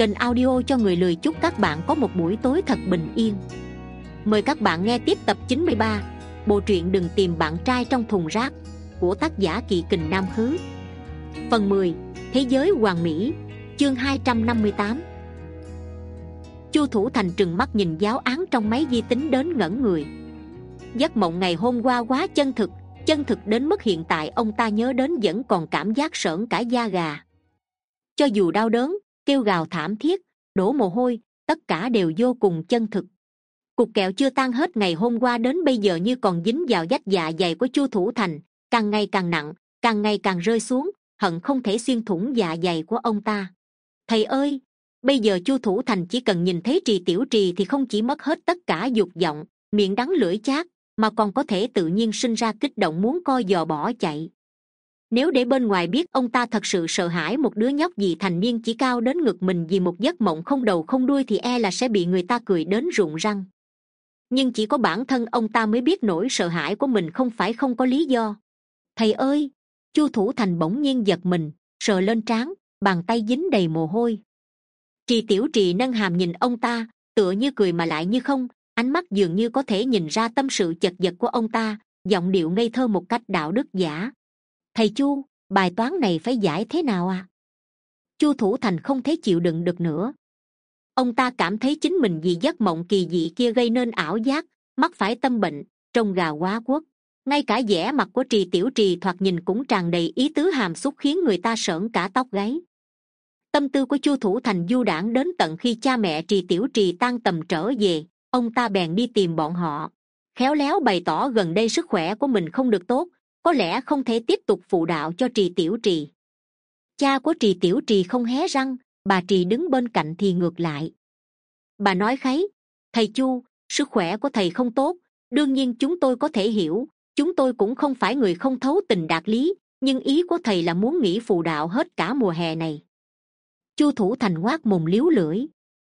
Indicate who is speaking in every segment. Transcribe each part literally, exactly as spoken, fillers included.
Speaker 1: kênh audio cho người lười. Chúc các bạn có một buổi tối thật bình yên. Mời các bạn nghe tiếp tập chín mươi ba bộ truyện Đừng tìm bạn trai trong thùng rác của tác giả Kỵ Kình Nam Khứ. Phần mười. Thế giới hoàn mỹ. Chương hai trăm năm mươi tám. Chu Thủ Thành trừng mắt nhìn giáo án trong máy vi tính đến ngẩn người. Giấc mộng ngày hôm qua quá chân thực, chân thực đến mức hiện tại ông ta nhớ đến vẫn còn cảm giác sởn cả da gà. Cho dù đau đớn, kêu gào thảm thiết, đổ mồ hôi, tất cả đều vô cùng chân thực. Cục kẹo chưa tan hết ngày hôm qua đến bây giờ như còn dính vào vách dạ dày của Chu Thủ Thành, càng ngày càng nặng, càng ngày càng rơi xuống, hận không thể xuyên thủng dạ dày của ông ta. Thầy ơi! Bây giờ Chu Thủ Thành chỉ cần nhìn thấy Trì Tiểu Trì thì không chỉ mất hết tất cả dục vọng, miệng đắng lưỡi chát, mà còn có thể tự nhiên sinh ra kích động muốn co giò bỏ chạy. Nếu để bên ngoài biết ông ta thật sự sợ hãi một đứa nhóc gì thành niên chỉ cao đến ngực mình vì một giấc mộng không đầu không đuôi thì e là sẽ bị người ta cười đến rụng răng. Nhưng chỉ có bản thân ông ta mới biết nỗi sợ hãi của mình không phải không có lý do. Thầy ơi! Chu Thủ Thành bỗng nhiên giật mình, sờ lên trán, bàn tay dính đầy mồ hôi. Trì Tiểu Trì nâng hàm nhìn ông ta, tựa như cười mà lại như không, ánh mắt dường như có thể nhìn ra tâm sự chật vật của ông ta, giọng điệu ngây thơ một cách đạo đức giả. Thầy Chu, bài toán này phải giải thế nào à? Chu Thủ Thành không thể chịu đựng được nữa. Ông ta cảm thấy chính mình vì giấc mộng kỳ dị kia gây nên ảo giác, mắc phải tâm bệnh, trông gà quá quốc. Ngay cả vẻ mặt của Trì Tiểu Trì thoạt nhìn cũng tràn đầy ý tứ hàm xúc khiến người ta sởn cả tóc gáy. Tâm tư của Chu Thủ Thành du đãng đến tận khi cha mẹ Trì Tiểu Trì tan tầm trở về, ông ta bèn đi tìm bọn họ, khéo léo bày tỏ gần đây sức khỏe của mình không được tốt, có lẽ không thể tiếp tục phụ đạo cho Trì Tiểu Trì. Cha của Trì Tiểu Trì không hé răng, bà Trì đứng bên cạnh thì ngược lại. Bà nói kháy, thầy Chu, sức khỏe của thầy không tốt, đương nhiên chúng tôi có thể hiểu, chúng tôi cũng không phải người không thấu tình đạt lý, nhưng ý của thầy là muốn nghỉ phụ đạo hết cả mùa hè này. Chu Thủ Thành ngoác mồm líu lưỡi.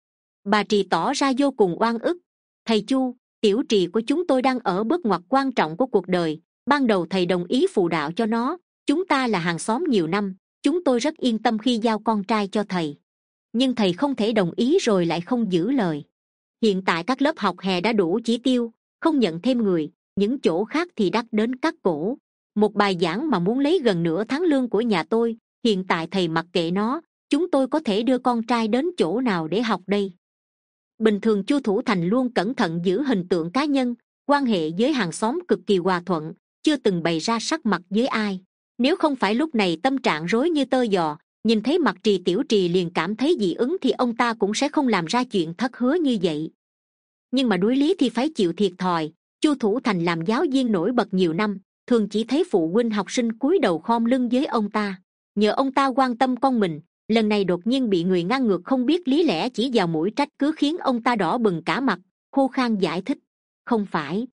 Speaker 1: Bà Trì tỏ ra vô cùng oan ức. Thầy Chu, Tiểu Trì của chúng tôi đang ở bước ngoặt quan trọng của cuộc đời, ban đầu thầy đồng ý phụ đạo cho nó, chúng ta là hàng xóm nhiều năm, chúng tôi rất yên tâm khi giao con trai cho thầy. Nhưng thầy không thể đồng ý rồi lại không giữ lời. Hiện tại các lớp học hè đã đủ chỉ tiêu, không nhận thêm người, những chỗ khác thì đắt đến cắt cổ. Một bài giảng mà muốn lấy gần nửa tháng lương của nhà tôi, hiện tại thầy mặc kệ nó, chúng tôi có thể đưa con trai đến chỗ nào để học đây? Bình thường Chu Thủ Thành luôn cẩn thận giữ hình tượng cá nhân, quan hệ với hàng xóm cực kỳ hòa thuận, chưa từng bày ra sắc mặt với ai. Nếu không phải lúc này tâm trạng rối như tơ giò, nhìn thấy mặt Trì Tiểu Trì liền cảm thấy dị ứng thì ông ta cũng sẽ không làm ra chuyện thất hứa như vậy. Nhưng mà đối lý thì phải chịu thiệt thòi. Chu Thủ Thành làm giáo viên nổi bật nhiều năm, thường chỉ thấy phụ huynh học sinh cúi đầu khom lưng với ông ta. Nhờ ông ta quan tâm con mình, lần này đột nhiên bị người ngang ngược không biết lý lẽ chỉ vào mũi trách cứ khiến ông ta đỏ bừng cả mặt, khô khan giải thích. Không phải.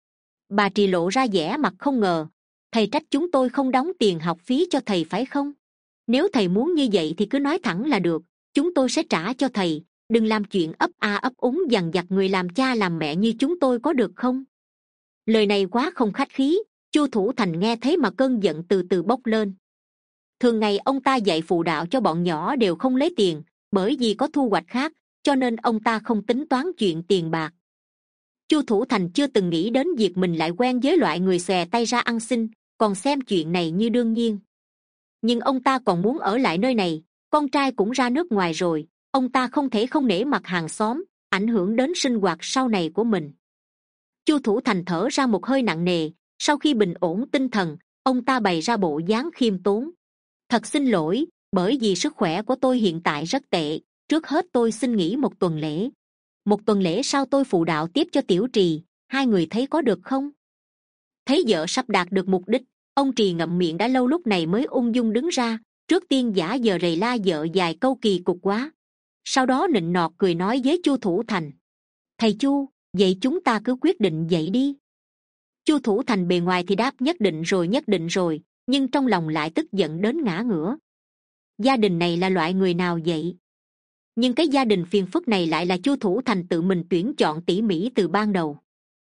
Speaker 1: Bà Trì lộ ra vẻ mặt không ngờ. Thầy trách chúng tôi không đóng tiền học phí cho thầy phải không? Nếu thầy muốn như vậy thì cứ nói thẳng là được, chúng tôi sẽ trả cho thầy, đừng làm chuyện ấp a ấp úng dằn vặt người làm cha làm mẹ như chúng tôi có được không? Lời này quá không khách khí, Chu Thủ Thành nghe thấy mà cơn giận từ từ bốc lên. Thường ngày ông ta dạy phụ đạo cho bọn nhỏ đều không lấy tiền, bởi vì có thu hoạch khác, cho nên ông ta không tính toán chuyện tiền bạc. Chu Thủ Thành chưa từng nghĩ đến việc mình lại quen với loại người xòe tay ra ăn xin, còn xem chuyện này như đương nhiên. Nhưng ông ta còn muốn ở lại nơi này, con trai cũng ra nước ngoài rồi, ông ta không thể không nể mặt hàng xóm, ảnh hưởng đến sinh hoạt sau này của mình. Chu Thủ Thành thở ra một hơi nặng nề, sau khi bình ổn tinh thần, ông ta bày ra bộ dáng khiêm tốn. Thật xin lỗi, bởi vì sức khỏe của tôi hiện tại rất tệ, trước hết tôi xin nghỉ một tuần lễ. Một tuần lễ sau tôi phụ đạo tiếp cho Tiểu Trì, hai người thấy có được không? Thấy vợ sắp đạt được mục đích, ông Trì ngậm miệng đã lâu lúc này mới ung dung đứng ra, trước tiên giả vờ rầy la vợ vài câu kỳ cục quá. Sau đó nịnh nọt cười nói với Chu Thủ Thành. Thầy Chu, vậy chúng ta cứ quyết định vậy đi. Chu Thủ Thành bề ngoài thì đáp nhất định rồi nhất định rồi, nhưng trong lòng lại tức giận đến ngã ngửa. Gia đình này là loại người nào vậy? Nhưng cái gia đình phiền phức này lại là Chu Thủ Thành tự mình tuyển chọn tỉ mỉ từ ban đầu.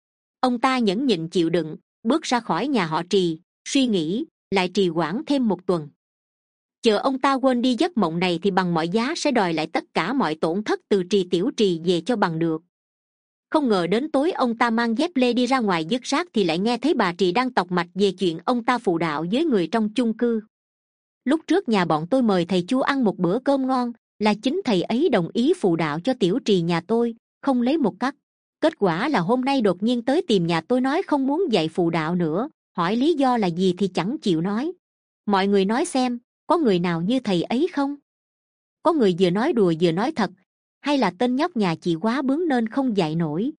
Speaker 1: Ông ta nhẫn nhịn chịu đựng, bước ra khỏi nhà họ Trì, suy nghĩ, lại trì hoãn thêm một tuần. Chờ ông ta quên đi giấc mộng này thì bằng mọi giá sẽ đòi lại tất cả mọi tổn thất từ Trì Tiểu Trì về cho bằng được. Không ngờ đến tối ông ta mang dép lê đi ra ngoài dứt rác thì lại nghe thấy bà Trì đang tọc mạch về chuyện ông ta phụ đạo với người trong chung cư. Lúc trước nhà bọn tôi mời thầy Chu ăn một bữa cơm ngon, là chính thầy ấy đồng ý phụ đạo cho Tiểu Trì nhà tôi, không lấy một cắc. Kết quả là hôm nay đột nhiên tới tìm nhà tôi nói không muốn dạy phụ đạo nữa, hỏi lý do là gì thì chẳng chịu nói. Mọi người nói xem, có người nào như thầy ấy không? Có người vừa nói đùa vừa nói thật, hay là tên nhóc nhà chị quá bướng nên không dạy nổi?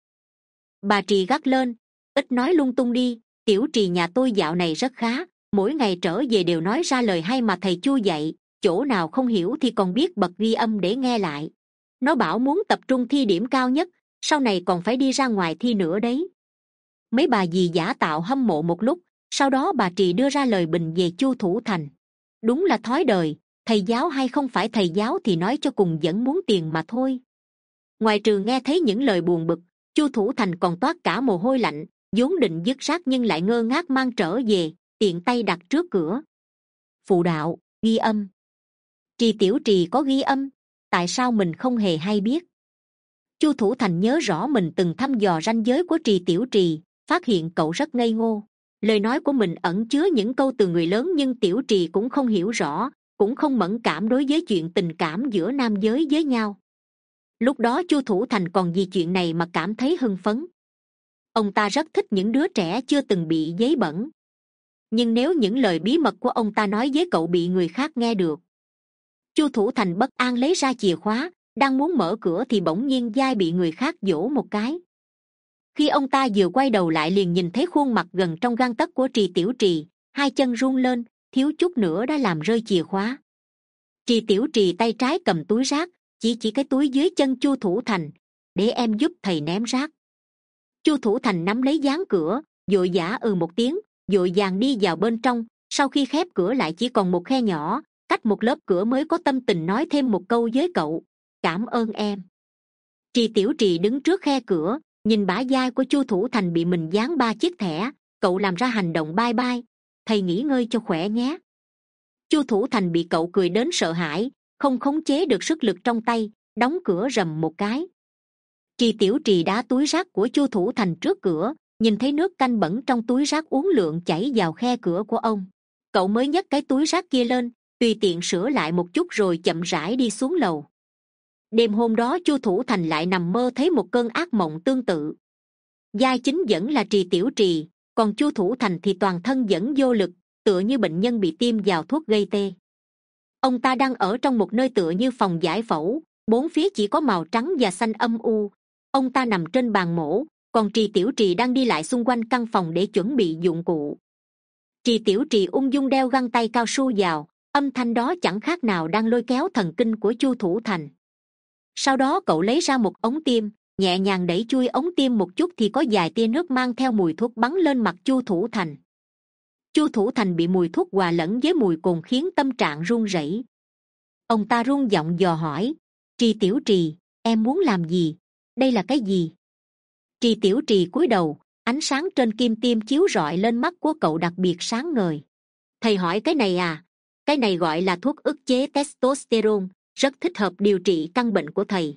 Speaker 1: Bà Trì gắt lên, ít nói lung tung đi, Tiểu Trì nhà tôi dạo này rất khá, mỗi ngày trở về đều nói ra lời hay mà thầy Chu dạy, chỗ nào không hiểu thì còn biết bật ghi âm để nghe lại. Nó bảo muốn tập trung thi điểm cao nhất, sau này còn phải đi ra ngoài thi nữa đấy. Mấy bà dì giả tạo hâm mộ một lúc, sau đó bà Trì đưa ra lời bình về Chu Thủ Thành. Đúng là thói đời, thầy giáo hay không phải thầy giáo thì nói cho cùng vẫn muốn tiền mà thôi. Ngoài trừ nghe thấy những lời buồn bực, Chu Thủ Thành còn toát cả mồ hôi lạnh, vốn định dứt rác nhưng lại ngơ ngác mang trở về, tiện tay đặt trước cửa. Phụ đạo, ghi âm. Trì Tiểu Trì có ghi âm, tại sao mình không hề hay biết? Chu Thủ Thành nhớ rõ mình từng thăm dò ranh giới của Trì Tiểu Trì, phát hiện cậu rất ngây ngô. Lời nói của mình ẩn chứa những câu từ người lớn nhưng Tiểu Trì cũng không hiểu rõ, cũng không mẫn cảm đối với chuyện tình cảm giữa nam giới với nhau. Lúc đó Chu Thủ Thành còn vì chuyện này mà cảm thấy hưng phấn. Ông ta rất thích những đứa trẻ chưa từng bị giấy bẩn. Nhưng nếu những lời bí mật của ông ta nói với cậu bị người khác nghe được. Chu Thủ Thành bất an lấy ra chìa khóa, đang muốn mở cửa thì bỗng nhiên vai bị người khác vỗ một cái. Khi ông ta vừa quay đầu lại liền nhìn thấy khuôn mặt gần trong gang tấc của Trì Tiểu Trì, hai chân run lên, thiếu chút nữa đã làm rơi chìa khóa. Trì Tiểu Trì tay trái cầm túi rác, chỉ chỉ cái túi dưới chân Chu Thủ Thành, để em giúp thầy ném rác. Chu Thủ Thành nắm lấy dáng cửa, vội vã ừ một tiếng, vội vàng đi vào bên trong. Sau khi khép cửa lại chỉ còn một khe nhỏ, cách một lớp cửa mới có tâm tình nói thêm một câu với cậu: cảm ơn em. Trì Tiểu Trì đứng trước khe cửa, nhìn bả vai của Chu Thủ Thành bị mình dán ba chiếc thẻ, cậu làm ra hành động bye bye, thầy nghỉ ngơi cho khỏe nhé. Chu Thủ Thành bị cậu cười đến sợ hãi, không khống chế được sức lực trong tay, đóng cửa rầm một cái. Trì Tiểu Trì đá túi rác của Chu Thủ Thành trước cửa, nhìn thấy nước canh bẩn trong túi rác uốn lượn chảy vào khe cửa của ông. Cậu mới nhấc cái túi rác kia lên, tùy tiện sửa lại một chút rồi chậm rãi đi xuống lầu. Đêm hôm đó Chu Thủ Thành lại nằm mơ thấy một cơn ác mộng tương tự. Vai chính vẫn là Trì Tiểu Trì, còn Chu Thủ Thành thì toàn thân vẫn vô lực, tựa như bệnh nhân bị tiêm vào thuốc gây tê. Ông ta đang ở trong một nơi tựa như phòng giải phẫu, bốn phía chỉ có màu trắng và xanh âm u. Ông ta nằm trên bàn mổ, còn Trì Tiểu Trì đang đi lại xung quanh căn phòng để chuẩn bị dụng cụ. Trì Tiểu Trì ung dung đeo găng tay cao su vào, âm thanh đó chẳng khác nào đang lôi kéo thần kinh của Chu Thủ Thành. Sau đó cậu lấy ra một ống tiêm, nhẹ nhàng đẩy chui ống tiêm một chút thì có vài tia nước mang theo mùi thuốc bắn lên mặt Chu Thủ Thành. Chu Thủ Thành bị mùi thuốc hòa lẫn với mùi cồn khiến tâm trạng run rẩy. Ông ta run giọng dò hỏi: Trì Tiểu Trì, em muốn làm gì? Đây là cái gì? Trì Tiểu Trì cúi đầu, ánh sáng trên kim tiêm chiếu rọi lên mắt của cậu đặc biệt sáng ngời. Thầy hỏi cái này à? Cái này gọi là thuốc ức chế testosterone, rất thích hợp điều trị căn bệnh của thầy.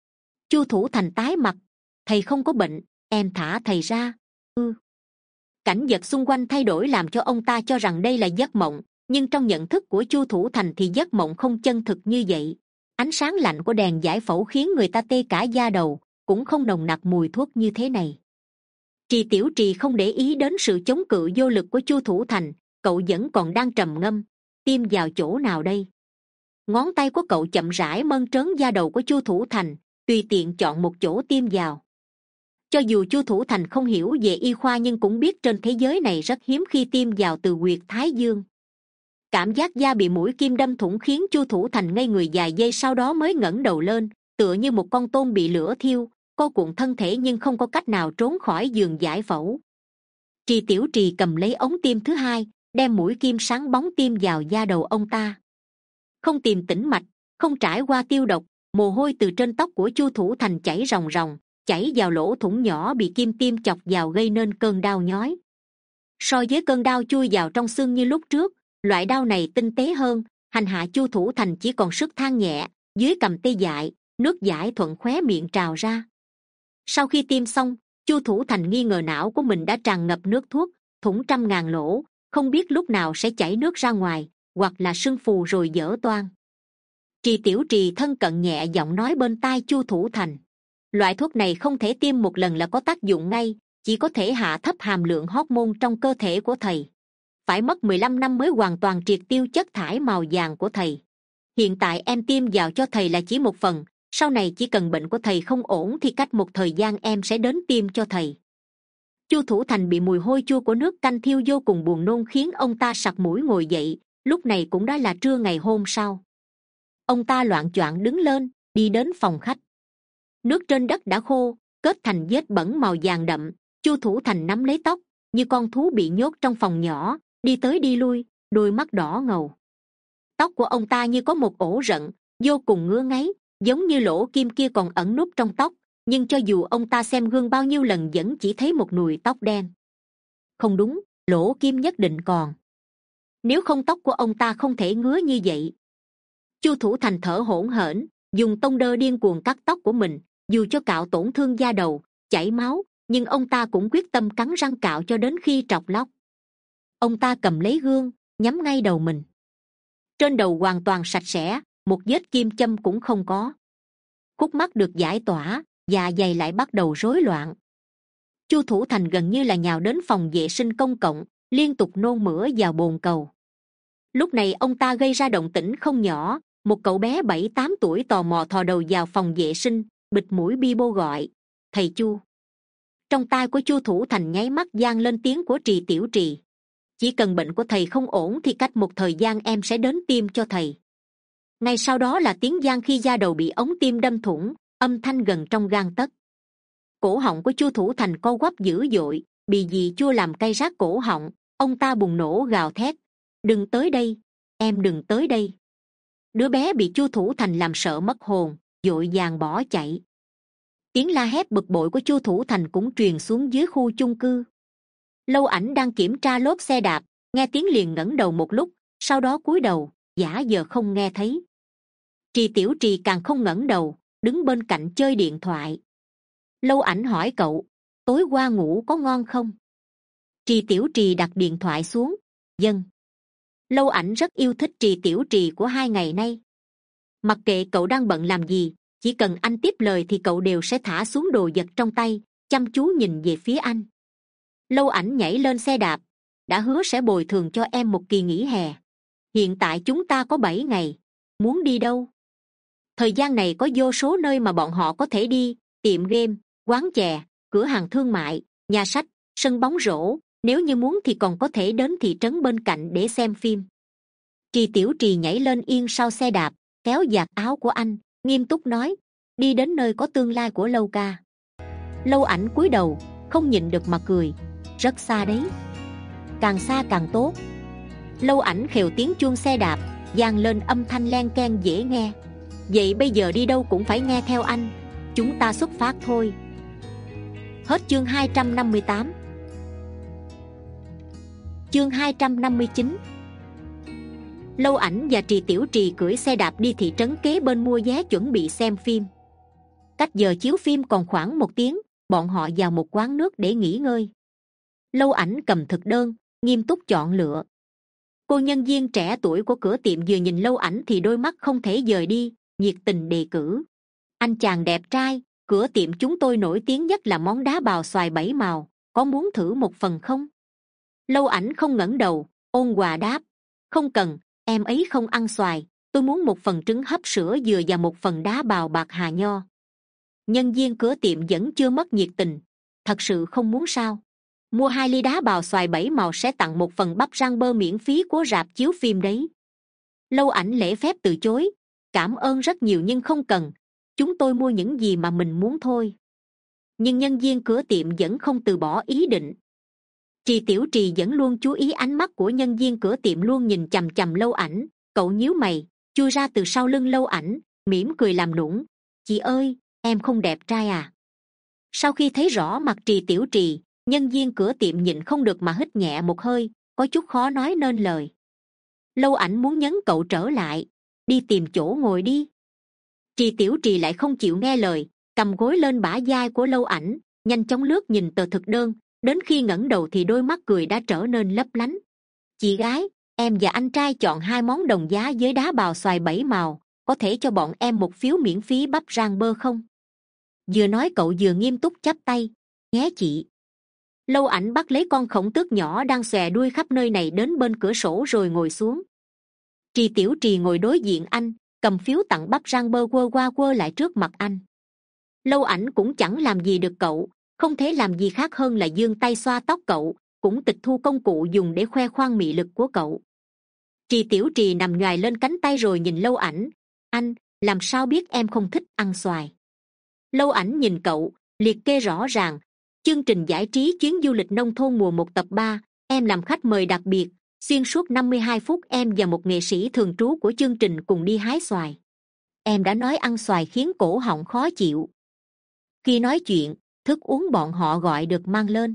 Speaker 1: Chu Thủ Thành tái mặt: thầy không có bệnh, em thả thầy ra. Ừ. Cảnh vật xung quanh thay đổi làm cho ông ta cho rằng đây là giấc mộng, nhưng trong nhận thức của Chu Thủ Thành thì giấc mộng không chân thực như vậy. Ánh sáng lạnh của đèn giải phẫu khiến người ta tê cả da đầu, cũng không nồng nặc mùi thuốc như thế này. Trì Tiểu Trì không để ý đến sự chống cự vô lực của Chu Thủ Thành, cậu vẫn còn đang trầm ngâm. Tiêm vào chỗ nào đây? Ngón tay của cậu chậm rãi mơn trớn da đầu của Chu Thủ Thành, tùy tiện chọn một chỗ tiêm vào. Cho dù Chu Thủ Thành không hiểu về y khoa nhưng cũng biết trên thế giới này rất hiếm khi tiêm vào từ huyệt thái dương. Cảm giác da bị mũi kim đâm thủng khiến Chu Thủ Thành ngây người vài giây, sau đó mới ngẩng đầu lên, tựa như một con tôm bị lửa thiêu, co cuộn thân thể nhưng không có cách nào trốn khỏi giường giải phẫu. Trì Tiểu Trì cầm lấy ống tiêm thứ hai, đem mũi kim sáng bóng tiêm vào da đầu ông ta. Không tìm tĩnh mạch, không trải qua tiêu độc, mồ hôi từ trên tóc của Chu Thủ Thành chảy ròng ròng, chảy vào lỗ thủng nhỏ bị kim tiêm chọc vào gây nên cơn đau nhói. So với cơn đau chui vào trong xương như lúc trước, loại đau này tinh tế hơn, Hành hạ Chu Thủ Thành chỉ còn sức than nhẹ, dưới cằm tê dại, nước dãi thuận khóe miệng trào ra. Sau khi tiêm xong, Chu Thủ Thành nghi ngờ não của mình đã tràn ngập nước thuốc, thủng trăm ngàn lỗ, không biết lúc nào sẽ chảy nước ra ngoài, hoặc là sưng phù rồi dở toang. Trì Tiểu Trì thân cận nhẹ giọng nói bên tai Chu Thủ Thành, loại thuốc này không thể tiêm một lần là có tác dụng ngay, chỉ có thể hạ thấp hàm lượng hormone trong cơ thể của thầy, phải mất mười lăm năm mới hoàn toàn triệt tiêu chất thải màu vàng của thầy. Hiện tại em tiêm vào cho thầy là chỉ một phần, sau này chỉ cần bệnh của thầy không ổn thì cách một thời gian em sẽ đến tiêm cho thầy. Chu Thủ Thành bị mùi hôi chua của nước canh thiêu vô cùng buồn nôn khiến ông ta sặc mũi ngồi dậy. Lúc này cũng đã là trưa ngày hôm sau. Ông ta loạng choạng đứng lên, đi đến phòng khách. Nước trên đất đã khô, kết thành vết bẩn màu vàng đậm. Chu Thủ Thành nắm lấy tóc như con thú bị nhốt trong phòng nhỏ, đi tới đi lui, đôi mắt đỏ ngầu. Tóc của ông ta như có một ổ rận, vô cùng ngứa ngáy, giống như lỗ kim kia còn ẩn núp trong tóc, nhưng cho dù ông ta xem gương bao nhiêu lần vẫn chỉ thấy một nùi tóc đen. Không đúng, lỗ kim nhất định còn, nếu không tóc của ông ta không thể ngứa như vậy. Chu Thủ Thành thở hổn hển, dùng tông đơ điên cuồng cắt tóc của mình, dù cho cạo tổn thương da đầu, chảy máu, nhưng ông ta cũng quyết tâm cắn răng cạo cho đến khi trọc lóc. Ông ta cầm lấy gương, nhắm ngay đầu mình. Trên đầu hoàn toàn sạch sẽ, một vết kim châm cũng không có. Khúc mắt được giải tỏa, dạ dày lại bắt đầu rối loạn. Chu Thủ Thành gần như là nhào đến phòng vệ sinh công cộng, liên tục nôn mửa vào bồn cầu. Lúc này ông ta gây ra động tĩnh không nhỏ, một cậu bé bảy tám tuổi tò mò thò đầu vào phòng vệ sinh, bịt mũi bi bô gọi, thầy Chu. Trong tai của Chu Thủ Thành nháy mắt vang lên tiếng của Trì Tiểu Trì, chỉ cần bệnh của thầy không ổn thì cách một thời gian em sẽ đến tiêm cho thầy. Ngay sau đó là tiếng vang khi da đầu bị ống tiêm đâm thủng, âm thanh gần trong gang tấc. Cổ họng của Chu Thủ Thành co quắp dữ dội, bị dì chua làm cay rát cổ họng. Ông ta bùng nổ gào thét, đừng tới đây, em đừng tới đây. Đứa bé bị Chu Thủ Thành làm sợ mất hồn, vội vàng bỏ chạy. Tiếng la hét bực bội của Chu Thủ Thành cũng truyền xuống dưới khu chung cư. Lâu Ảnh đang kiểm tra lốp xe đạp, nghe tiếng liền ngẩng đầu một lúc, sau đó cúi đầu, giả vờ không nghe thấy. Trì Tiểu Trì càng không ngẩng đầu, đứng bên cạnh chơi điện thoại. Lâu Ảnh hỏi cậu, tối qua ngủ có ngon không? Trì Tiểu Trì đặt điện thoại xuống, vâng. Lâu Ảnh rất yêu thích Trì Tiểu Trì của hai ngày nay. Mặc kệ cậu đang bận làm gì, chỉ cần anh tiếp lời thì cậu đều sẽ thả xuống đồ vật trong tay, chăm chú nhìn về phía anh. Lâu Ảnh nhảy lên xe đạp, đã hứa sẽ bồi thường cho em một kỳ nghỉ hè. Hiện tại chúng ta có bảy ngày, muốn đi đâu? Thời gian này có vô số nơi mà bọn họ có thể đi, tiệm game, quán chè, cửa hàng thương mại, nhà sách, sân bóng rổ. Nếu như muốn thì còn có thể đến thị trấn bên cạnh để xem phim. Trì Tiểu Trì nhảy lên yên sau xe đạp, kéo vạt áo của anh, nghiêm túc nói, đi đến nơi có tương lai của Lâu ca. Lâu Ảnh cúi đầu, không nhịn được mà cười, rất xa đấy, càng xa càng tốt. Lâu Ảnh khều tiếng chuông xe đạp, vang lên âm thanh len keng dễ nghe. Vậy bây giờ đi đâu cũng phải nghe theo anh, chúng ta xuất phát thôi. Hết chương hai trăm năm mươi tám. Chương hai trăm năm mươi chín. Lâu Ảnh và Trì Tiểu Trì cưỡi xe đạp đi thị trấn kế bên mua vé chuẩn bị xem phim. Cách giờ chiếu phim còn khoảng một tiếng, bọn họ vào một quán nước để nghỉ ngơi. Lâu Ảnh cầm thực đơn, nghiêm túc chọn lựa. Cô nhân viên trẻ tuổi của cửa tiệm vừa nhìn Lâu Ảnh thì đôi mắt không thể dời đi, nhiệt tình đề cử, anh chàng đẹp trai, cửa tiệm chúng tôi nổi tiếng nhất là món đá bào xoài bảy màu, có muốn thử một phần không? Lâu Ảnh không ngẩng đầu, ôn hòa đáp, không cần, em ấy không ăn xoài, tôi muốn một phần trứng hấp sữa dừa và một phần đá bào bạc hà nho. Nhân viên cửa tiệm vẫn chưa mất nhiệt tình, thật sự không muốn sao? Mua hai ly đá bào xoài bảy màu sẽ tặng một phần bắp rang bơ miễn phí của rạp chiếu phim đấy. Lâu Ảnh lễ phép từ chối, cảm ơn rất nhiều nhưng không cần, chúng tôi mua những gì mà mình muốn thôi. Nhưng nhân viên cửa tiệm vẫn không từ bỏ ý định. Trì Tiểu Trì vẫn luôn chú ý ánh mắt của nhân viên cửa tiệm, luôn nhìn chằm chằm Lâu Ảnh. Cậu nhíu mày, chui ra từ sau lưng Lâu Ảnh, mỉm cười làm nũng, chị ơi, em không đẹp trai à? Sau khi thấy rõ mặt Trì Tiểu Trì, nhân viên cửa tiệm nhịn không được mà hít nhẹ một hơi, có chút khó nói nên lời. Lâu Ảnh muốn nhấn cậu trở lại, đi tìm chỗ ngồi đi. Trì Tiểu Trì lại không chịu nghe lời, cầm gối lên bả vai của Lâu Ảnh, nhanh chóng lướt nhìn tờ thực đơn, đến khi ngẩng đầu thì đôi mắt cười đã trở nên lấp lánh. Chị gái, em và anh trai chọn hai món đồng giá với đá bào xoài bảy màu, có thể cho bọn em một phiếu miễn phí bắp rang bơ không? Vừa nói cậu vừa nghiêm túc chắp tay. Nhé chị. Lâu Ảnh bắt lấy con khổng tước nhỏ đang xòe đuôi khắp nơi này đến bên cửa sổ rồi ngồi xuống. Trì Tiểu Trì ngồi đối diện anh, cầm phiếu tặng bắp rang bơ quơ qua quơ lại trước mặt anh. Lâu Ảnh cũng chẳng làm gì được cậu, không thể làm gì khác hơn là giương tay xoa tóc cậu, cũng tịch thu công cụ dùng để khoe khoang mị lực của cậu. Trì Tiểu Trì nằm nhoài lên cánh tay rồi nhìn Lâu Ảnh. Anh, làm sao biết em không thích ăn xoài? Lâu Ảnh nhìn cậu, liệt kê rõ ràng. Chương trình giải trí chuyến du lịch nông thôn mùa một tập ba, em làm khách mời đặc biệt. Xuyên suốt năm mươi hai phút em và một nghệ sĩ thường trú của chương trình cùng đi hái xoài. Em đã nói ăn xoài khiến cổ họng khó chịu. Khi nói chuyện, thức uống bọn họ gọi được mang lên.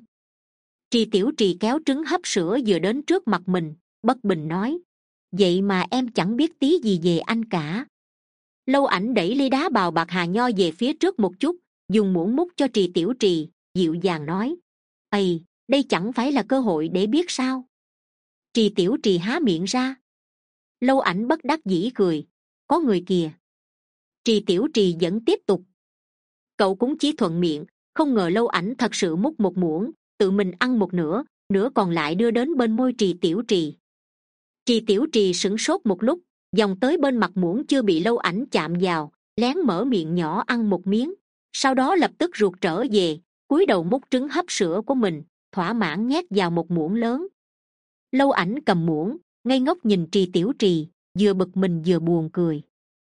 Speaker 1: Trì Tiểu Trì kéo trứng hấp sữa vừa đến trước mặt mình, bất bình nói. Vậy mà em chẳng biết tí gì về anh cả. Lâu Ảnh đẩy ly đá bào bạc hà nho về phía trước một chút, dùng muỗng múc cho Trì Tiểu Trì, dịu dàng nói. Ây, đây chẳng phải là cơ hội để biết sao? Trì Tiểu Trì há miệng ra. Lâu Ảnh bất đắc dĩ cười. Có người kìa. Trì Tiểu Trì vẫn tiếp tục. Cậu cũng chỉ thuận miệng, không ngờ Lâu Ảnh thật sự múc một muỗng, tự mình ăn một nửa, nửa còn lại đưa đến bên môi Trì Tiểu Trì. Trì Tiểu Trì sửng sốt một lúc, vòng tới bên mặt muỗng chưa bị Lâu Ảnh chạm vào, lén mở miệng nhỏ ăn một miếng, sau đó lập tức ruột trở về, cúi đầu múc trứng hấp sữa của mình, thỏa mãn nhét vào một muỗng lớn. Lâu Ảnh cầm muỗng, ngây ngốc nhìn Trì Tiểu Trì, vừa bực mình vừa buồn cười.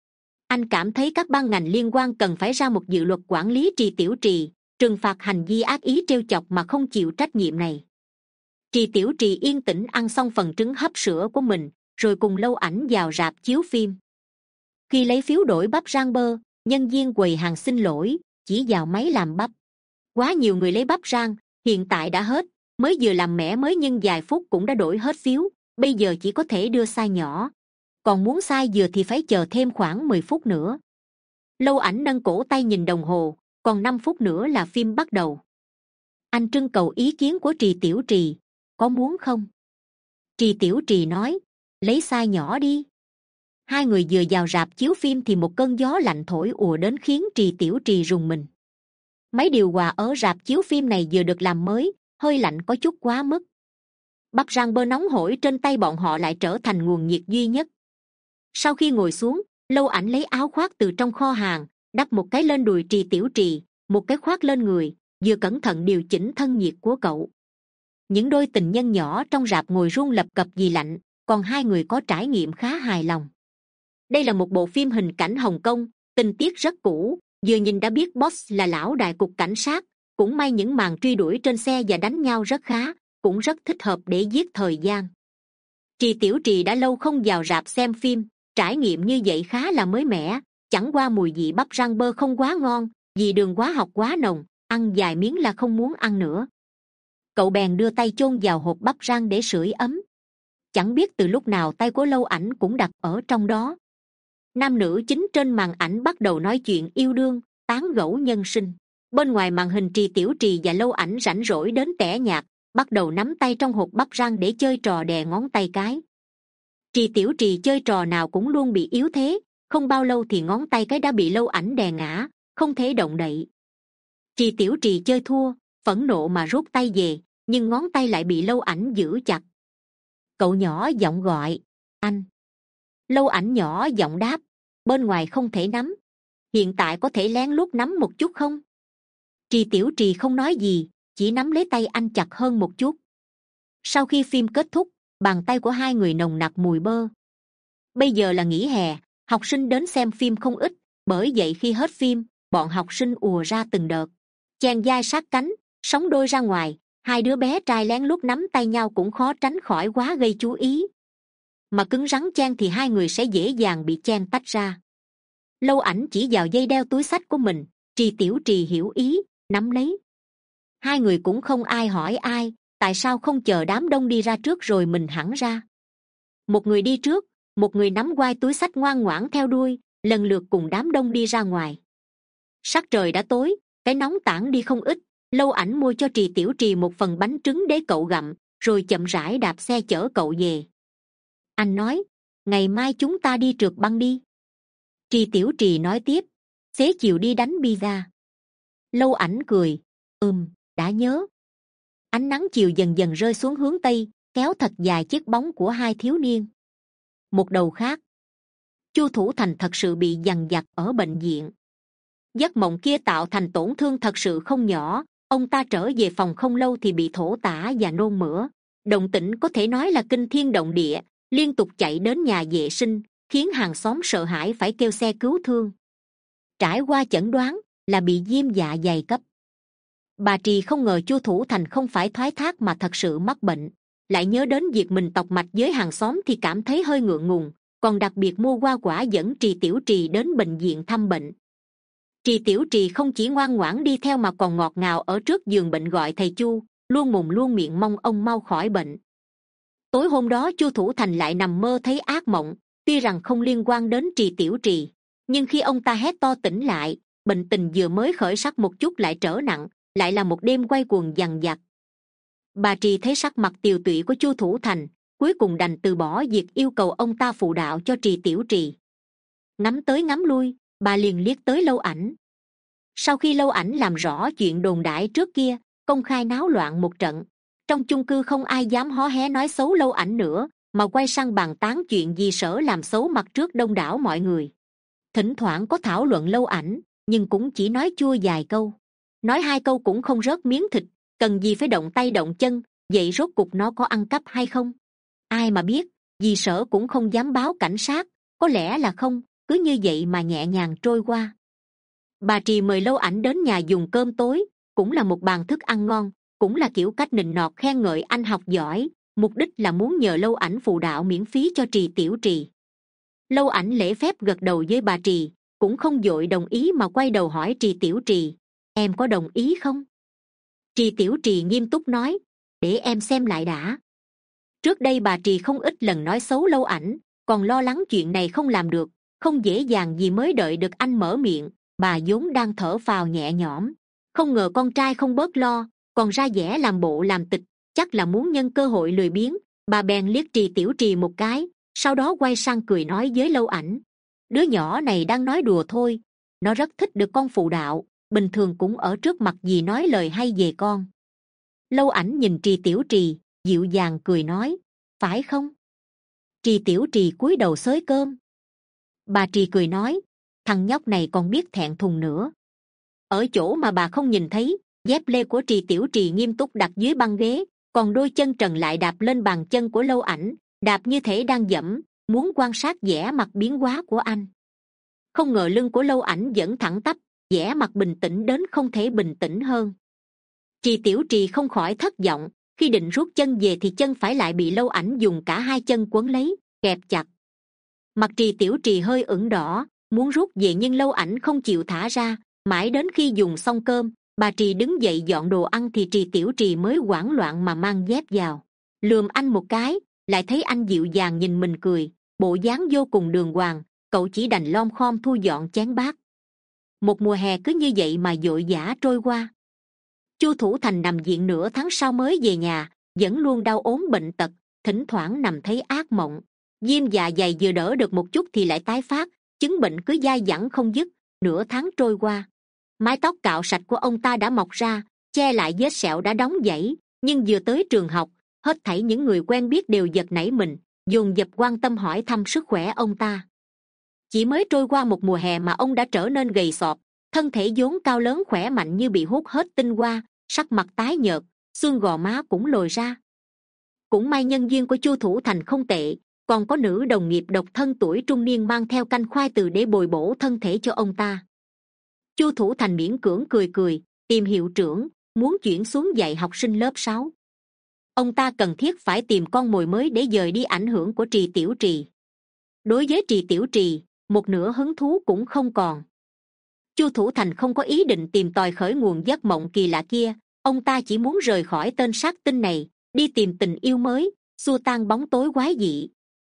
Speaker 1: Anh cảm thấy các ban ngành liên quan cần phải ra một dự luật quản lý Trì Tiểu Trì, trừng phạt hành vi ác ý trêu chọc mà không chịu trách nhiệm này. Trì Tiểu Trì yên tĩnh ăn xong phần trứng hấp sữa của mình, rồi cùng Lâu Ảnh vào rạp chiếu phim. Khi lấy phiếu đổi bắp rang bơ, nhân viên quầy hàng xin lỗi, chỉ vào máy làm bắp. Quá nhiều người lấy bắp rang, hiện tại đã hết, mới vừa làm mẻ mới nhưng vài phút cũng đã đổi hết phiếu, bây giờ chỉ có thể đưa size nhỏ. Còn muốn size vừa thì phải chờ thêm khoảng mười phút nữa. Lâu Ảnh nâng cổ tay nhìn đồng hồ, còn năm phút nữa là phim bắt đầu. Anh trưng cầu ý kiến của Trì Tiểu Trì, có muốn không? Trì Tiểu Trì nói, lấy size nhỏ đi. Hai người vừa vào rạp chiếu phim thì một cơn gió lạnh thổi ùa đến khiến Trì Tiểu Trì rùng mình. Máy điều hòa ở rạp chiếu phim này vừa được làm mới, hơi lạnh có chút quá mức. Bắp rang bơ nóng hổi trên tay bọn họ lại trở thành nguồn nhiệt duy nhất. Sau khi ngồi xuống, Lâu Ảnh lấy áo khoác từ trong kho hàng, đắp một cái lên đùi Trì Tiểu Trì, một cái khoác lên người, vừa cẩn thận điều chỉnh thân nhiệt của cậu. Những đôi tình nhân nhỏ trong rạp ngồi run lập cập vì lạnh, còn hai người có trải nghiệm khá hài lòng. Đây là một bộ phim hình cảnh Hồng Kông, tình tiết rất cũ, vừa nhìn đã biết boss là lão đại cục cảnh sát. Cũng may những màn truy đuổi trên xe và đánh nhau rất khá, cũng rất thích hợp để giết thời gian. Trì Tiểu Trì đã lâu không vào rạp xem phim, trải nghiệm như vậy khá là mới mẻ. Chẳng qua mùi vị bắp rang bơ không quá ngon, vì đường hóa học quá nồng, ăn vài miếng là không muốn ăn nữa. Cậu bèn đưa tay chôn vào hộp bắp rang để sưởi ấm. Chẳng biết từ lúc nào tay của Lâu Ảnh cũng đặt ở trong đó. Nam nữ chính trên màn ảnh bắt đầu nói chuyện yêu đương, tán gẫu nhân sinh. Bên ngoài màn hình Trì Tiểu Trì và Lâu Ảnh rảnh rỗi đến tẻ nhạt, bắt đầu nắm tay trong hộp bắp rang để chơi trò đè ngón tay cái. Trì Tiểu Trì chơi trò nào cũng luôn bị yếu thế, không bao lâu thì ngón tay cái đã bị Lâu Ảnh đè ngã, không thể động đậy. Trì Tiểu Trì chơi thua, phẫn nộ mà rút tay về, nhưng ngón tay lại bị Lâu Ảnh giữ chặt. Cậu nhỏ giọng gọi, anh. Lâu Ảnh nhỏ giọng đáp, bên ngoài không thể nắm. Hiện tại có thể lén lút nắm một chút không? Trì Tiểu Trì không nói gì, chỉ nắm lấy tay anh chặt hơn một chút. Sau khi phim kết thúc, bàn tay của hai người nồng nặc mùi bơ. Bây giờ là nghỉ hè, học sinh đến xem phim không ít, bởi vậy khi hết phim, bọn học sinh ùa ra từng đợt. Chàng vai sát cánh, sóng đôi ra ngoài, hai đứa bé trai lén lút nắm tay nhau cũng khó tránh khỏi quá gây chú ý. Mà cứng rắn chen thì hai người sẽ dễ dàng bị chen tách ra. Lâu Ảnh chỉ vào dây đeo túi xách của mình, Trì Tiểu Trì hiểu ý, nắm lấy. Hai người cũng không ai hỏi ai, tại sao không chờ đám đông đi ra trước rồi mình hẳn ra. Một người đi trước, một người nắm quai túi xách ngoan ngoãn theo đuôi, lần lượt cùng đám đông đi ra ngoài. Sắc trời đã tối, cái nóng tản đi không ít. Lâu Ảnh mua cho Trì Tiểu Trì một phần bánh trứng để cậu gặm, rồi chậm rãi đạp xe chở cậu về. Anh nói, ngày mai chúng ta đi trượt băng đi. Trì Tiểu Trì nói tiếp, xế chiều đi đánh pizza. Lâu Ảnh cười, ừm, đã nhớ. Ánh nắng chiều dần dần rơi xuống hướng tây, kéo thật dài chiếc bóng của hai thiếu niên. Một đầu khác, Chu Thủ Thành thật sự bị dằn vặt ở bệnh viện. Giấc mộng kia tạo thành tổn thương thật sự không nhỏ. Ông ta trở về phòng không lâu thì bị thổ tả và nôn mửa. Động tĩnh có thể nói là kinh thiên động địa, liên tục chạy đến nhà vệ sinh, khiến hàng xóm sợ hãi phải kêu xe cứu thương. Trải qua chẩn đoán là bị viêm dạ dày cấp. Bà Trì không ngờ Chu Thủ Thành không phải thoái thác mà thật sự mắc bệnh. Lại nhớ đến việc mình tọc mạch với hàng xóm thì cảm thấy hơi ngượng ngùng, còn đặc biệt mua hoa quả dẫn Trì Tiểu Trì đến bệnh viện thăm bệnh. Trì Tiểu Trì không chỉ ngoan ngoãn đi theo mà còn ngọt ngào ở trước giường bệnh gọi thầy Chu, luôn mồm luôn miệng mong ông mau khỏi bệnh. Tối hôm đó Chu Thủ Thành lại nằm mơ thấy ác mộng, tuy rằng không liên quan đến Trì Tiểu Trì, nhưng khi ông ta hét to tỉnh lại, bệnh tình vừa mới khởi sắc một chút lại trở nặng, lại là một đêm quay cuồng dằn vặt. Bà Trì thấy sắc mặt tiều tụy của Chu Thủ Thành, cuối cùng đành từ bỏ việc yêu cầu ông ta phụ đạo cho Trì Tiểu Trì. Ngắm tới ngắm lui, bà liền liếc tới Lâu Ảnh. Sau khi Lâu Ảnh làm rõ chuyện đồn đại trước kia, công khai náo loạn một trận, trong chung cư không ai dám hó hé nói xấu Lâu Ảnh nữa, mà quay sang bàn tán chuyện gì Sở làm xấu mặt trước đông đảo mọi người. Thỉnh thoảng có thảo luận Lâu Ảnh, nhưng cũng chỉ nói chua vài câu, nói hai câu cũng không rớt miếng thịt, cần gì phải động tay động chân. Vậy rốt cục nó có ăn cắp hay không? Ai mà biết, vì Sở cũng không dám báo cảnh sát, có lẽ là không, cứ như vậy mà nhẹ nhàng trôi qua. Bà Trì mời Lâu Ảnh đến nhà dùng cơm tối, cũng là một bàn thức ăn ngon, cũng là kiểu cách nịnh nọt khen ngợi anh học giỏi, mục đích là muốn nhờ Lâu Ảnh phụ đạo miễn phí cho Trì Tiểu Trì. Lâu Ảnh lễ phép gật đầu với bà Trì, cũng không vội đồng ý mà quay đầu hỏi Trì Tiểu Trì, em có đồng ý không? Trì Tiểu Trì nghiêm túc nói, để em xem lại đã. Trước đây bà Trì không ít lần nói xấu Lâu Ảnh, còn lo lắng chuyện này không làm được, không dễ dàng gì mới đợi được anh mở miệng. Bà vốn đang thở phào nhẹ nhõm, không ngờ con trai không bớt lo, còn ra vẻ làm bộ làm tịch, chắc là muốn nhân cơ hội lười biếng. Bà bèn liếc Trì Tiểu Trì một cái, sau đó quay sang cười nói với Lâu Ảnh, đứa nhỏ này đang nói đùa thôi, nó rất thích được con phụ đạo, bình thường cũng ở trước mặt dì nói lời hay về con. Lâu Ảnh nhìn Trì Tiểu Trì, dịu dàng cười nói, phải không? Trì Tiểu Trì cúi đầu xới cơm. Bà Trì cười nói, thằng nhóc này còn biết thẹn thùng nữa. Ở chỗ mà bà không nhìn thấy, dép lê của Trì Tiểu Trì nghiêm túc đặt dưới băng ghế, còn đôi chân trần lại đạp lên bàn chân của Lâu Ảnh, đạp như thể đang dẫm, muốn quan sát vẻ mặt biến hóa của anh. Không ngờ lưng của Lâu Ảnh vẫn thẳng tắp, vẻ mặt bình tĩnh đến không thể bình tĩnh hơn. Trì Tiểu Trì không khỏi thất vọng, khi định rút chân về thì chân phải lại bị Lâu Ảnh dùng cả hai chân quấn lấy, kẹp chặt. Mặt Trì Tiểu Trì hơi ửng đỏ, muốn rút về nhưng Lâu Ảnh không chịu thả ra, mãi đến khi dùng xong cơm, bà Trì đứng dậy dọn đồ ăn thì Trì Tiểu Trì mới hoảng loạn mà mang dép vào, lườm anh một cái, lại thấy anh dịu dàng nhìn mình cười, bộ dáng vô cùng đường hoàng, cậu chỉ đành lom khom thu dọn chén bát. Một mùa hè cứ như vậy mà vội vã trôi qua. Chu Thủ Thành nằm viện nửa tháng sau mới về nhà, vẫn luôn đau ốm bệnh tật, thỉnh thoảng nằm thấy ác mộng, viêm dạ dày vừa đỡ được một chút thì lại tái phát, chứng bệnh cứ dai dẳng không dứt. Nửa tháng trôi qua, mái tóc cạo sạch của ông ta đã mọc ra, che lại vết sẹo đã đóng dãy, nhưng vừa tới trường học, hết thảy những người quen biết đều giật nảy mình, dồn dập quan tâm hỏi thăm sức khỏe ông ta. Chỉ mới trôi qua một mùa hè mà ông đã trở nên gầy sọp, thân thể vốn cao lớn khỏe mạnh như bị hút hết tinh hoa, sắc mặt tái nhợt, xương gò má cũng lồi ra. Cũng may nhân duyên của Chu Thủ Thành không tệ, còn có nữ đồng nghiệp độc thân tuổi trung niên mang theo canh khoai từ để bồi bổ thân thể cho ông ta. Chu Thủ Thành miễn cưỡng cười cười, tìm hiệu trưởng, muốn chuyển xuống dạy học sinh lớp sáu. Ông ta cần thiết phải tìm con mồi mới để dời đi ảnh hưởng của Trì Tiểu Trì. Đối với Trì Tiểu Trì, một nửa hứng thú cũng không còn. Chu Thủ Thành không có ý định tìm tòi khởi nguồn giấc mộng kỳ lạ kia, ông ta chỉ muốn rời khỏi tên sát tinh này, đi tìm tình yêu mới, xua tan bóng tối quái dị.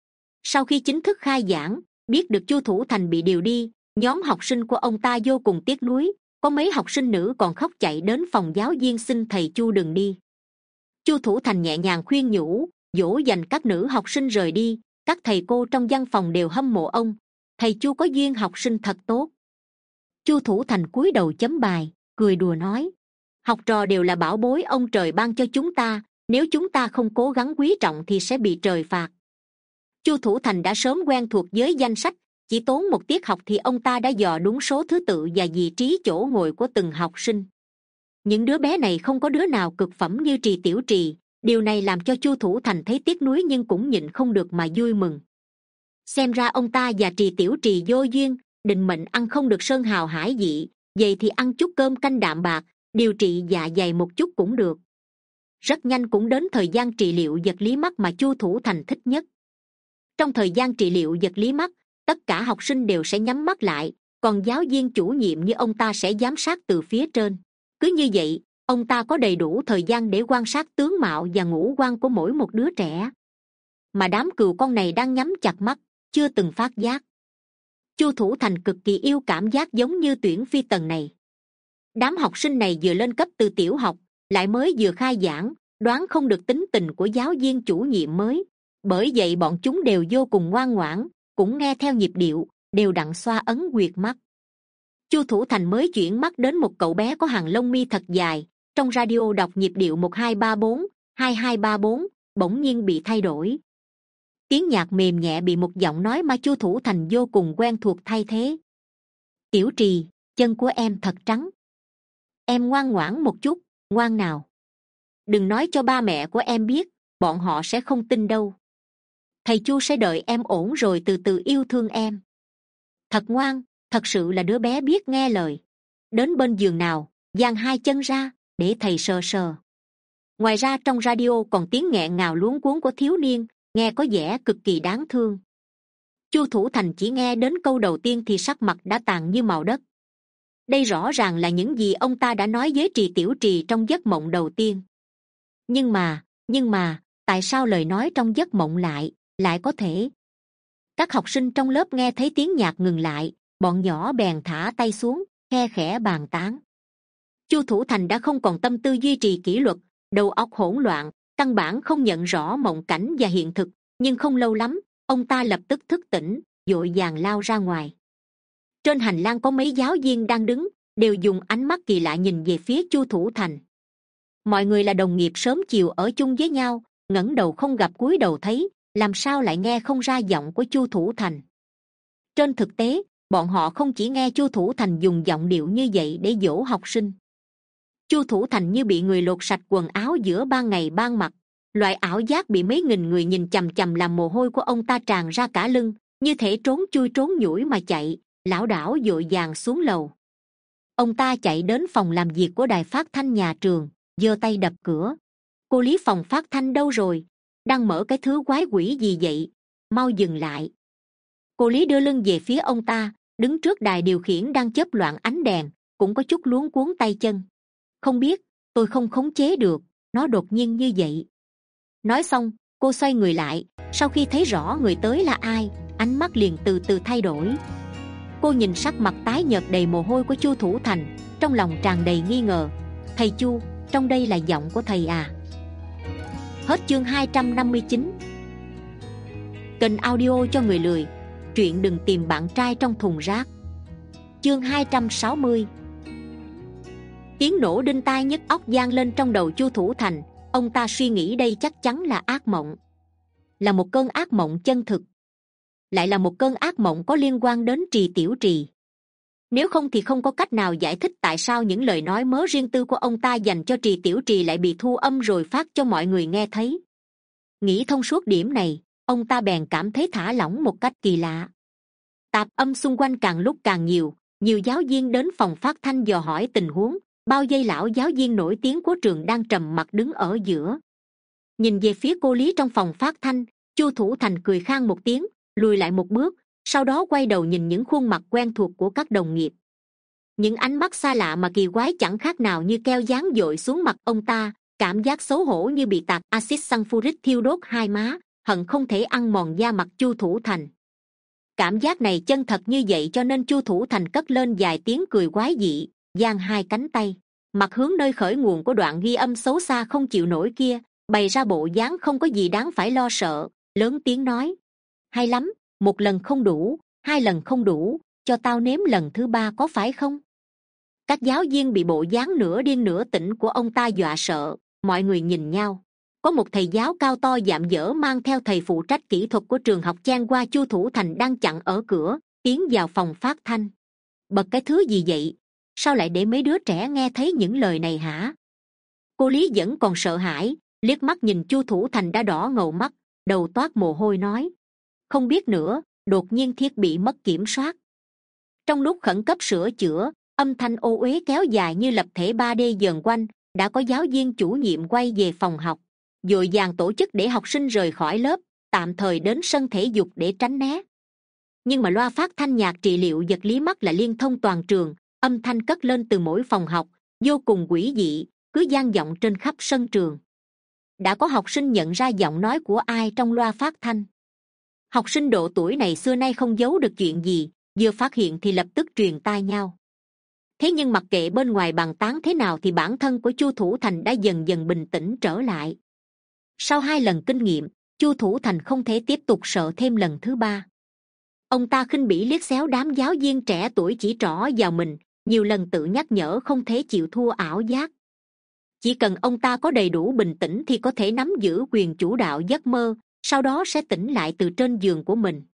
Speaker 1: Sau khi chính thức khai giảng, biết được Chu Thủ Thành bị điều đi, nhóm học sinh của ông ta vô cùng tiếc nuối, có mấy học sinh nữ còn khóc chạy đến phòng giáo viên xin thầy Chu đừng đi. Chu Thủ Thành nhẹ nhàng khuyên nhủ, dỗ dành các nữ học sinh rời đi. Các thầy cô trong văn phòng đều hâm mộ ông, thầy Chu có duyên học sinh thật tốt. Chu Thủ Thành cúi đầu chấm bài, cười đùa nói, học trò đều là bảo bối ông trời ban cho chúng ta, nếu chúng ta không cố gắng quý trọng thì sẽ bị trời phạt. Chu Thủ Thành đã sớm quen thuộc với danh sách, chỉ tốn một tiết học thì ông ta đã dò đúng số thứ tự và vị trí chỗ ngồi của từng học sinh. Những đứa bé này không có đứa nào cực phẩm như Trì Tiểu Trì, điều này làm cho Chu Thủ Thành thấy tiếc nuối nhưng cũng nhịn không được mà vui mừng. Xem ra ông ta và Trì Tiểu Trì vô duyên, định mệnh ăn không được sơn hào hải vị, vậy thì ăn chút cơm canh đạm bạc, điều trị dạ dày một chút cũng được. Rất nhanh cũng đến thời gian trị liệu vật lý mắt mà Chu Thủ Thành thích nhất. Trong thời gian trị liệu vật lý mắt, tất cả học sinh đều sẽ nhắm mắt lại, còn giáo viên chủ nhiệm như ông ta sẽ giám sát từ phía trên. Cứ như vậy, ông ta có đầy đủ thời gian để quan sát tướng mạo và ngũ quan của mỗi một đứa trẻ. Mà đám cừu con này đang nhắm chặt mắt, chưa từng phát giác. Chu Thủ Thành cực kỳ yêu cảm giác giống như tuyển phi tần này. Đám học sinh này vừa lên cấp từ tiểu học, lại mới vừa khai giảng, đoán không được tính tình của giáo viên chủ nhiệm mới. Bởi vậy bọn chúng đều vô cùng ngoan ngoãn, cũng nghe theo nhịp điệu, đều đặn xoa ấn quyệt mắt. Chu Thủ Thành mới chuyển mắt đến một cậu bé có hàng lông mi thật dài, trong radio đọc nhịp điệu một hai ba bốn, hai hai ba bốn, bỗng nhiên bị thay đổi. Tiếng nhạc mềm nhẹ bị một giọng nói mà Chu Thủ Thành vô cùng quen thuộc thay thế. Tiểu Trì, chân của em thật trắng. Em ngoan ngoãn một chút, ngoan nào. Đừng nói cho ba mẹ của em biết, bọn họ sẽ không tin đâu. Thầy Chu sẽ đợi em ổn rồi từ từ yêu thương em. Thật ngoan, thật sự là đứa bé biết nghe lời. Đến bên giường nào, dang hai chân ra, để thầy sờ sờ. Ngoài ra trong radio còn tiếng nghẹn ngào luống cuống của thiếu niên, nghe có vẻ cực kỳ đáng thương. Chu Thủ Thành chỉ nghe đến câu đầu tiên thì sắc mặt đã tàn như màu đất. Đây rõ ràng là những gì ông ta đã nói với Trì Tiểu Trì trong giấc mộng đầu tiên. Nhưng mà, nhưng mà, tại sao lời nói trong giấc mộng lại, lại có thể? Các học sinh trong lớp nghe thấy tiếng nhạc ngừng lại, bọn nhỏ bèn thả tay xuống, khe khẽ bàn tán. Chu Thủ Thành đã không còn tâm tư duy trì kỷ luật, đầu óc hỗn loạn, căn bản không nhận rõ mộng cảnh và hiện thực, nhưng không lâu lắm, ông ta lập tức thức tỉnh, vội vàng lao ra ngoài. Trên hành lang có mấy giáo viên đang đứng, đều dùng ánh mắt kỳ lạ nhìn về phía Chu Thủ Thành. Mọi người là đồng nghiệp sớm chiều ở chung với nhau, ngẩng đầu không gặp cúi đầu thấy, làm sao lại nghe không ra giọng của Chu Thủ Thành. Trên thực tế, bọn họ không chỉ nghe Chu Thủ Thành dùng giọng điệu như vậy để dỗ học sinh. Chu Thủ Thành như bị người lột sạch quần áo giữa ban ngày ban mặt, loại ảo giác bị mấy nghìn người nhìn chằm chằm làm mồ hôi của ông ta tràn ra cả lưng, như thể trốn chui trốn nhủi mà chạy, lảo đảo vội vàng xuống lầu. Ông ta chạy đến phòng làm việc của đài phát thanh nhà trường, giơ tay đập cửa. Cô Lý phòng phát thanh đâu rồi? Đang mở cái thứ quái quỷ gì vậy? Mau dừng lại. Cô Lý đưa lưng về phía ông ta, đứng trước đài điều khiển đang chớp loạn ánh đèn, cũng có chút luống cuống tay chân. Không biết, tôi không khống chế được, nó đột nhiên như vậy. Nói xong, cô xoay người lại, sau khi thấy rõ người tới là ai, ánh mắt liền từ từ thay đổi. Cô nhìn sắc mặt tái nhợt đầy mồ hôi của Chu Thủ Thành, trong lòng tràn đầy nghi ngờ. Thầy Chu, trong đây là giọng của thầy à? Hết chương hai trăm năm mươi chín. Kênh audio cho người lười, truyện đừng tìm bạn trai trong thùng rác. Chương hai trăm sáu mươi. Tiếng nổ đinh tai nhức óc vang lên trong đầu Chu Thủ Thành. Ông ta suy nghĩ đây chắc chắn là ác mộng, là một cơn ác mộng chân thực, lại là một cơn ác mộng có liên quan đến Trì Tiểu Trì. Nếu không thì không có cách nào giải thích tại sao những lời nói mớ riêng tư của ông ta dành cho Trì Tiểu Trì lại bị thu âm rồi phát cho mọi người nghe thấy. Nghĩ thông suốt điểm này, ông ta bèn cảm thấy thả lỏng một cách kỳ lạ. Tạp âm xung quanh càng lúc càng nhiều, nhiều giáo viên đến phòng phát thanh dò hỏi tình huống. Bao giây lão giáo viên nổi tiếng của trường đang trầm mặc đứng ở giữa, nhìn về phía cô Lý trong phòng phát thanh. Chu Thủ Thành cười khan một tiếng, lùi lại một bước, sau đó quay đầu nhìn những khuôn mặt quen thuộc của các đồng nghiệp. Những ánh mắt xa lạ mà kỳ quái chẳng khác nào như keo dán dội xuống mặt ông ta, cảm giác xấu hổ như bị tạt axit sulfuric thiêu đốt hai má, hận không thể ăn mòn da mặt Chu Thủ Thành. Cảm giác này chân thật như vậy cho nên Chu Thủ Thành cất lên vài tiếng cười quái dị, giang hai cánh tay, mặt hướng nơi khởi nguồn của đoạn ghi âm xấu xa không chịu nổi kia, bày ra bộ dáng không có gì đáng phải lo sợ, lớn tiếng nói: hay lắm, một lần không đủ, hai lần không đủ, cho tao nếm lần thứ ba có phải không? Các giáo viên bị bộ dáng nửa điên nửa tỉnh của ông ta dọa sợ, mọi người nhìn nhau. Có một thầy giáo cao to dạm dở mang theo thầy phụ trách kỹ thuật của trường học chen qua Chu Thủ Thành đang chặn ở cửa, tiến vào phòng phát thanh. Bật cái thứ gì vậy? Sao lại để mấy đứa trẻ nghe thấy những lời này hả? Cô Lý vẫn còn sợ hãi, liếc mắt nhìn Chu Thủ Thành đã đỏ ngầu mắt, đầu toát mồ hôi nói: không biết nữa. Đột nhiên thiết bị mất kiểm soát. Trong lúc khẩn cấp sửa chữa, âm thanh ô uế kéo dài như lập thể ba D dần quanh, đã có giáo viên chủ nhiệm quay về phòng học, vội vàng tổ chức để học sinh rời khỏi lớp, tạm thời đến sân thể dục để tránh né. Nhưng mà loa phát thanh nhạc trị liệu vật lý mắt là liên thông toàn trường, âm thanh cất lên từ mỗi phòng học, vô cùng quỷ dị, cứ vang vọng trên khắp sân trường. Đã có học sinh nhận ra giọng nói của ai trong loa phát thanh. Học sinh độ tuổi này xưa nay không giấu được chuyện gì, vừa phát hiện thì lập tức truyền tai nhau. Thế nhưng mặc kệ bên ngoài bàn tán thế nào thì bản thân của Chu Thủ Thành đã dần dần bình tĩnh trở lại. Sau hai lần kinh nghiệm, Chu Thủ Thành không thể tiếp tục sợ thêm lần thứ ba. Ông ta khinh bỉ liếc xéo đám giáo viên trẻ tuổi chỉ trỏ vào mình, nhiều lần tự nhắc nhở không thể chịu thua ảo giác. Chỉ cần ông ta có đầy đủ bình tĩnh thì có thể nắm giữ quyền chủ đạo giấc mơ, sau đó sẽ tỉnh lại từ trên giường của mình.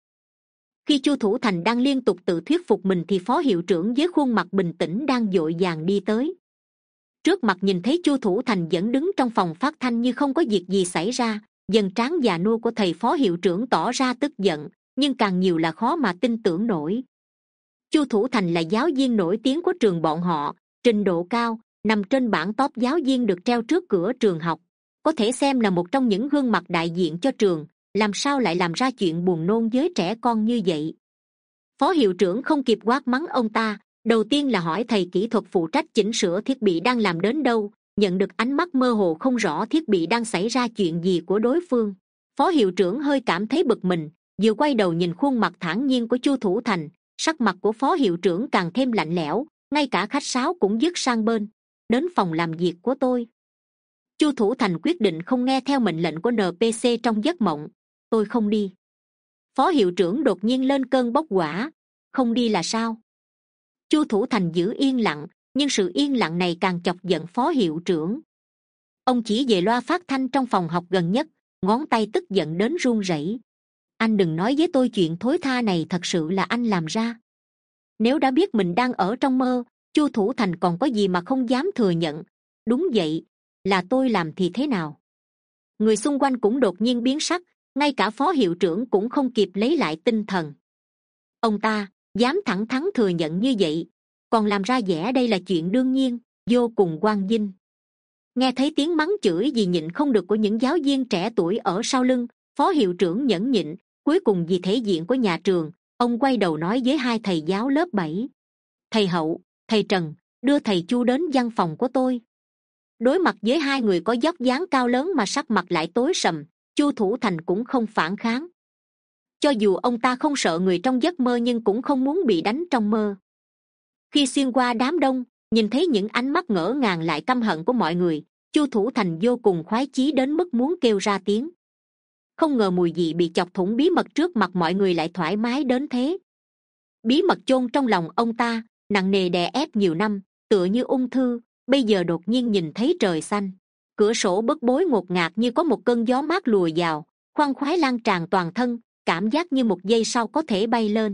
Speaker 1: Khi Chu Thủ Thành đang liên tục tự thuyết phục mình thì phó hiệu trưởng với khuôn mặt bình tĩnh đang vội vàng đi tới. Trước mặt nhìn thấy Chu Thủ Thành vẫn đứng trong phòng phát thanh như không có việc gì xảy ra, dần trán già nua của thầy phó hiệu trưởng tỏ ra tức giận, nhưng càng nhiều là khó mà tin tưởng nổi. Chu Thủ Thành là giáo viên nổi tiếng của trường bọn họ, trình độ cao, nằm trên bảng top giáo viên được treo trước cửa trường học, có thể xem là một trong những gương mặt đại diện cho trường, làm sao lại làm ra chuyện buồn nôn với trẻ con như vậy? Phó hiệu trưởng không kịp quát mắng ông ta, đầu tiên là hỏi thầy kỹ thuật phụ trách chỉnh sửa thiết bị đang làm đến đâu, nhận được ánh mắt mơ hồ không rõ thiết bị đang xảy ra chuyện gì của đối phương. Phó hiệu trưởng hơi cảm thấy bực mình, vừa quay đầu nhìn khuôn mặt thản nhiên của Chu Thủ Thành, sắc mặt của phó hiệu trưởng càng thêm lạnh lẽo, ngay cả khách sáo cũng dứt sang bên. Đến phòng làm việc của tôi. Chu Thủ Thành quyết định không nghe theo mệnh lệnh của en pê xê trong giấc mộng. Tôi không đi. Phó hiệu trưởng đột nhiên lên cơn bốc hỏa. Không đi là sao? Chu Thủ Thành giữ yên lặng, nhưng sự yên lặng này càng chọc giận phó hiệu trưởng. Ông chỉ về loa phát thanh trong phòng học gần nhất, ngón tay tức giận đến run rẩy. Anh đừng nói với tôi chuyện thối tha này thật sự là anh làm ra. Nếu đã biết mình đang ở trong mơ, Chu Thủ Thành còn có gì mà không dám thừa nhận. Đúng vậy, là tôi làm thì thế nào? Người xung quanh cũng đột nhiên biến sắc, ngay cả phó hiệu trưởng cũng không kịp lấy lại tinh thần. Ông ta dám thẳng thắn thừa nhận như vậy, còn làm ra vẻ đây là chuyện đương nhiên, vô cùng oan vinh. Nghe thấy tiếng mắng chửi vì nhịn không được của những giáo viên trẻ tuổi ở sau lưng, phó hiệu trưởng nhẫn nhịn, cuối cùng vì thể diện của nhà trường, ông quay đầu nói với hai thầy giáo lớp bảy: thầy Hậu, thầy Trần, đưa thầy Chu đến văn phòng của tôi. Đối mặt với hai người có vóc dáng cao lớn mà sắc mặt lại tối sầm, Chu Thủ Thành cũng không phản kháng. Cho dù ông ta không sợ người trong giấc mơ nhưng cũng không muốn bị đánh trong mơ. Khi xuyên qua đám đông, nhìn thấy những ánh mắt ngỡ ngàng lại căm hận của mọi người, Chu Thủ Thành vô cùng khoái chí đến mức muốn kêu ra tiếng. Không ngờ mùi vị bị chọc thủng bí mật trước mặt mọi người lại thoải mái đến thế. Bí mật chôn trong lòng ông ta, nặng nề đè ép nhiều năm, tựa như ung thư, bây giờ đột nhiên nhìn thấy trời xanh. Cửa sổ bức bối ngột ngạt như có một cơn gió mát lùa vào, khoan khoái lan tràn toàn thân, cảm giác như một giây sau có thể bay lên.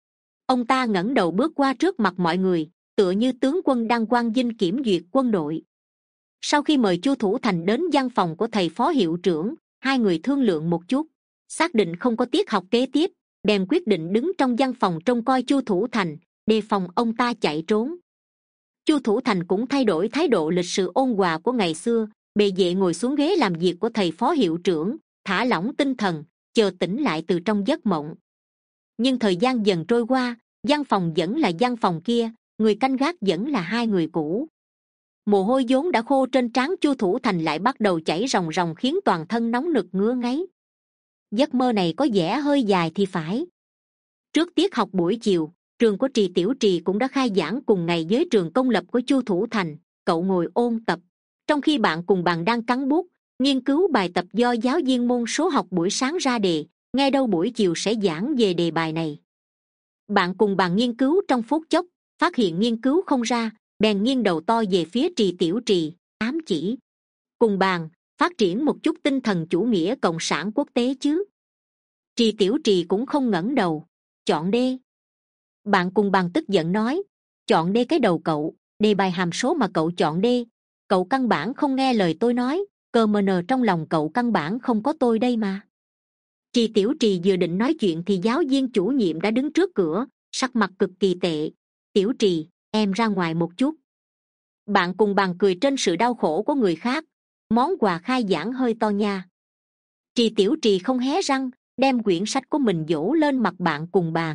Speaker 1: Ông ta ngẩng đầu bước qua trước mặt mọi người, tựa như tướng quân đang quan vinh kiểm duyệt quân đội. Sau khi mời Chu Thủ Thành đến văn phòng của thầy phó hiệu trưởng, hai người thương lượng một chút, xác định không có tiết học kế tiếp, bèn quyết định đứng trong văn phòng trông coi Chu Thủ Thành, đề phòng ông ta chạy trốn. Chu Thủ Thành cũng thay đổi thái độ lịch sự ôn hòa của ngày xưa, bề vệ ngồi xuống ghế làm việc của thầy phó hiệu trưởng, thả lỏng tinh thần, chờ tỉnh lại từ trong giấc mộng. Nhưng thời gian dần trôi qua, văn phòng vẫn là văn phòng kia, người canh gác vẫn là hai người cũ. Mồ hôi vốn đã khô trên trán Chu Thủ Thành lại bắt đầu chảy ròng ròng khiến toàn thân nóng nực ngứa ngáy. Giấc mơ này có vẻ hơi dài thì phải. Trước tiết học buổi chiều, trường của Trì Tiểu Trì cũng đã khai giảng cùng ngày với trường công lập của Chu Thủ Thành. Cậu ngồi ôn tập, trong khi bạn cùng bàn đang cắn bút nghiên cứu bài tập do giáo viên môn số học buổi sáng ra đề, nghe đâu buổi chiều sẽ giảng về đề bài này. Bạn cùng bàn nghiên cứu trong phút chốc, phát hiện nghiên cứu không ra, bèn nghiêng đầu to về phía Trì Tiểu Trì, ám chỉ: cùng bàn, phát triển một chút tinh thần chủ nghĩa cộng sản quốc tế chứ. Trì Tiểu Trì cũng không ngẩng đầu. Chọn D. Bạn cùng bàn tức giận nói: chọn D cái đầu cậu, đề bài hàm số mà cậu chọn D. Cậu căn bản không nghe lời tôi nói, cơ mờ nờ trong lòng cậu căn bản không có tôi đây mà. Trì Tiểu Trì vừa định nói chuyện thì giáo viên chủ nhiệm đã đứng trước cửa, sắc mặt cực kỳ tệ. Tiểu Trì, em ra ngoài một chút. Bạn cùng bàn cười trên sự đau khổ của người khác. Món quà khai giảng hơi to nha. Trì Tiểu Trì không hé răng, đem quyển sách của mình dỗ lên mặt bạn cùng bàn.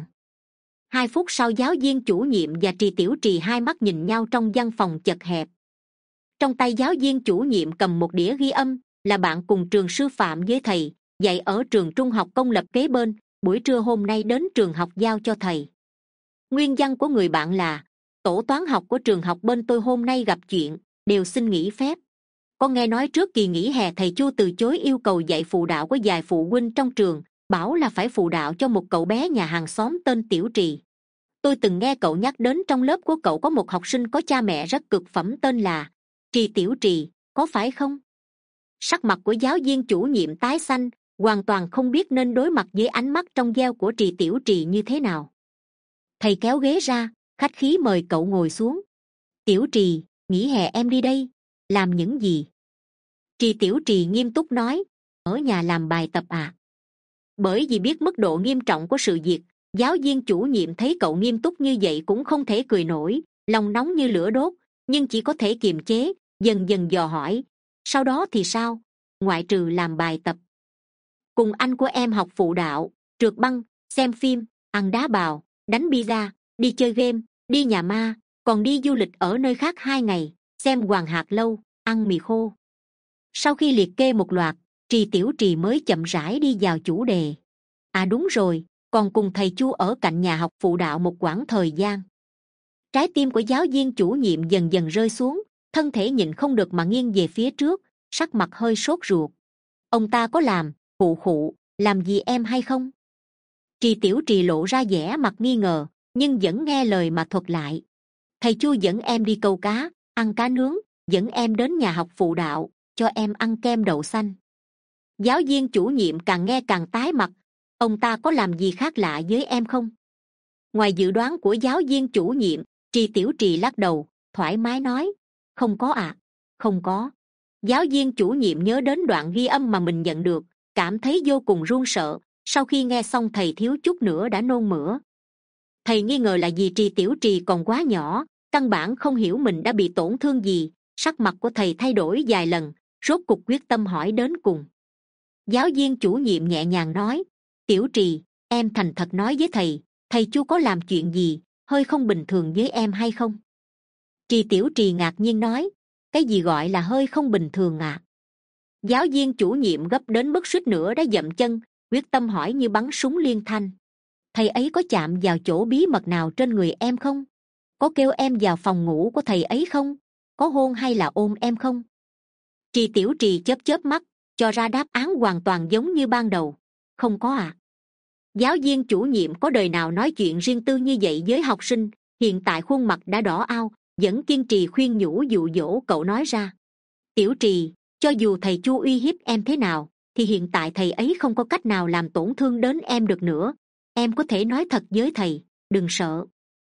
Speaker 1: Hai phút sau, giáo viên chủ nhiệm và Trì Tiểu Trì hai mắt nhìn nhau trong văn phòng chật hẹp. Trong tay giáo viên chủ nhiệm cầm một đĩa ghi âm, là bạn cùng trường sư phạm với thầy, dạy ở trường trung học công lập kế bên, buổi trưa hôm nay đến trường học giao cho thầy. Nguyên văn của người bạn là: tổ toán học của trường học bên tôi hôm nay gặp chuyện, đều xin nghỉ phép. Con nghe nói trước kỳ nghỉ hè thầy Chu từ chối yêu cầu dạy phụ đạo của vài phụ huynh trong trường, bảo là phải phụ đạo cho một cậu bé nhà hàng xóm tên Tiểu Trì. Tôi từng nghe cậu nhắc đến trong lớp của cậu có một học sinh có cha mẹ rất cực phẩm tên là Trì Tiểu Trì, có phải không? Sắc mặt của giáo viên chủ nhiệm tái xanh, hoàn toàn không biết nên đối mặt với ánh mắt trong veo của Trì Tiểu Trì như thế nào. Thầy kéo ghế ra, khách khí mời cậu ngồi xuống. Tiểu Trì, nghỉ hè em đi đây. Làm những gì? Trì Tiểu Trì nghiêm túc nói: ở nhà làm bài tập à. Bởi vì biết mức độ nghiêm trọng của sự việc, giáo viên chủ nhiệm thấy cậu nghiêm túc như vậy cũng không thể cười nổi, lòng nóng như lửa đốt, nhưng chỉ có thể kiềm chế, dần dần dò hỏi: sau đó thì sao? Ngoại trừ làm bài tập, cùng anh của em học phụ đạo, trượt băng, xem phim, ăn đá bào, đánh pizza, đi chơi game, đi nhà ma, còn đi du lịch ở nơi khác hai ngày, xem Hoàng Hạt Lâu, ăn mì khô. Sau khi liệt kê một loạt, Trì Tiểu Trì mới chậm rãi đi vào chủ đề. À đúng rồi, còn cùng thầy Chu ở cạnh nhà học phụ đạo một quãng thời gian. Trái tim của giáo viên chủ nhiệm dần dần rơi xuống, thân thể nhịn không được mà nghiêng về phía trước, sắc mặt hơi sốt ruột. Ông ta có làm, khụ khụ, làm gì em hay không? Trì Tiểu Trì lộ ra vẻ mặt nghi ngờ, nhưng vẫn nghe lời mà thuật lại. Thầy Chu dẫn em đi câu cá, ăn cá nướng, dẫn em đến nhà học phụ đạo, cho em ăn kem đậu xanh. Giáo viên chủ nhiệm càng nghe càng tái mặt. Ông ta có làm gì khác lạ với em không? Ngoài dự đoán của giáo viên chủ nhiệm, Trì Tiểu Trì lắc đầu, thoải mái nói: không có ạ, à, không có. Giáo viên chủ nhiệm nhớ đến đoạn ghi âm mà mình nhận được, cảm thấy vô cùng run sợ. Sau khi nghe xong thầy thiếu chút nữa đã nôn mửa. Thầy nghi ngờ là vì Trì Tiểu Trì còn quá nhỏ, căn bản không hiểu mình đã bị tổn thương gì. Sắc mặt của thầy thay đổi vài lần, rốt cục quyết tâm hỏi đến cùng. Giáo viên chủ nhiệm nhẹ nhàng nói: Tiểu Trì, em thành thật nói với thầy, thầy Chu có làm chuyện gì hơi không bình thường với em hay không? Trì Tiểu Trì ngạc nhiên nói: cái gì gọi là hơi không bình thường à? Giáo viên chủ nhiệm gấp đến mức suýt nữa đã dậm chân, quyết tâm hỏi như bắn súng liên thanh: thầy ấy có chạm vào chỗ bí mật nào trên người em không? Có kêu em vào phòng ngủ của thầy ấy không? Có hôn hay là ôm em không? Trì Tiểu Trì chớp chớp mắt, cho ra đáp án hoàn toàn giống như ban đầu: không có à. Giáo viên chủ nhiệm có đời nào nói chuyện riêng tư như vậy với học sinh, hiện tại khuôn mặt đã đỏ ao, vẫn kiên trì khuyên nhủ dụ dỗ cậu nói ra: Tiểu Trì, cho dù thầy Chu uy hiếp em thế nào, thì hiện tại thầy ấy không có cách nào làm tổn thương đến em được nữa. Em có thể nói thật với thầy, đừng sợ.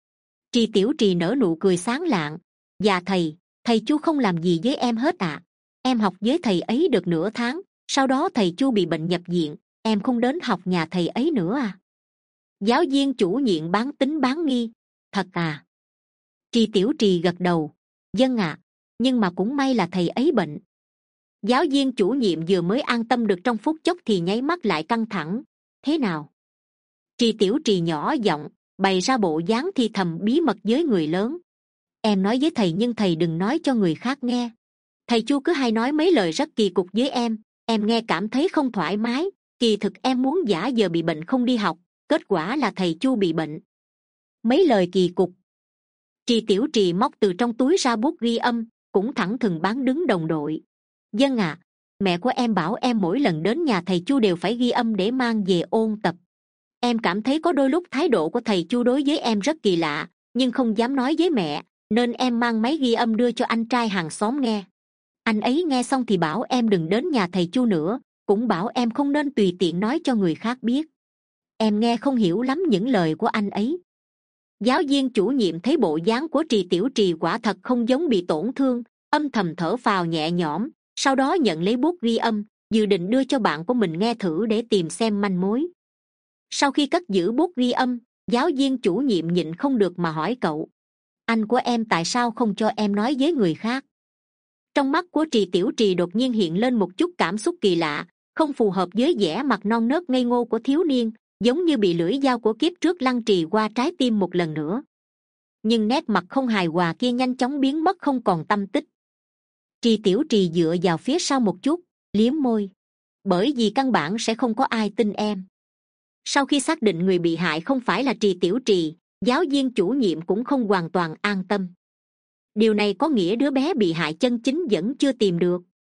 Speaker 1: Trì Tiểu Trì nở nụ cười sáng lạng: dạ thầy, thầy Chu không làm gì với em hết ạ. À. Em học với thầy ấy được nửa tháng, sau đó thầy Chu bị bệnh nhập viện, em không đến học nhà thầy ấy nữa à. Giáo viên chủ nhiệm bán tín bán nghi: thật à? Trì Tiểu Trì gật đầu: vâng ạ, à, nhưng mà cũng may là thầy ấy bệnh. Giáo viên chủ nhiệm vừa mới an tâm được trong phút chốc thì nháy mắt lại căng thẳng: thế nào? Trì Tiểu Trì nhỏ giọng, bày ra bộ dáng thì thầm bí mật với người lớn: em nói với thầy nhưng thầy đừng nói cho người khác nghe. Thầy Chu cứ hay nói mấy lời rất kỳ cục với em, em nghe cảm thấy không thoải mái, kỳ thực em muốn giả giờ bị bệnh không đi học, kết quả là thầy Chu bị bệnh. Mấy lời kỳ cục. Trì Tiểu Trì móc từ trong túi ra bút ghi âm, cũng thẳng thừng bán đứng đồng đội. Dân à, mẹ của em bảo em mỗi lần đến nhà thầy Chu đều phải ghi âm để mang về ôn tập. Em cảm thấy có đôi lúc thái độ của thầy Chu đối với em rất kỳ lạ, nhưng không dám nói với mẹ, nên em mang máy ghi âm đưa cho anh trai hàng xóm nghe. Anh ấy nghe xong thì bảo em đừng đến nhà thầy Chu nữa, cũng bảo em không nên tùy tiện nói cho người khác biết. Em nghe không hiểu lắm những lời của anh ấy. Giáo viên chủ nhiệm thấy bộ dáng của Trì Tiểu Trì quả thật không giống bị tổn thương, âm thầm thở phào nhẹ nhõm, sau đó nhận lấy bút ghi âm, dự định đưa cho bạn của mình nghe thử để tìm xem manh mối. Sau khi cất giữ bút ghi âm, giáo viên chủ nhiệm nhịn không được mà hỏi cậu: anh của em tại sao không cho em nói với người khác? Trong mắt của Trì Tiểu Trì đột nhiên hiện lên một chút cảm xúc kỳ lạ, không phù hợp với vẻ mặt non nớt ngây ngô của thiếu niên, giống như bị lưỡi dao của kiếp trước lăng trì qua trái tim một lần nữa. Nhưng nét mặt không hài hòa kia nhanh chóng biến mất không còn tâm tích. Trì Tiểu Trì dựa vào phía sau một chút, liếm môi. Bởi vì căn bản sẽ không có ai tin em. Sau khi xác định người bị hại không phải là Trì Tiểu Trì, giáo viên chủ nhiệm cũng không hoàn toàn an tâm. Điều này có nghĩa đứa bé bị hại chân chính vẫn chưa tìm được.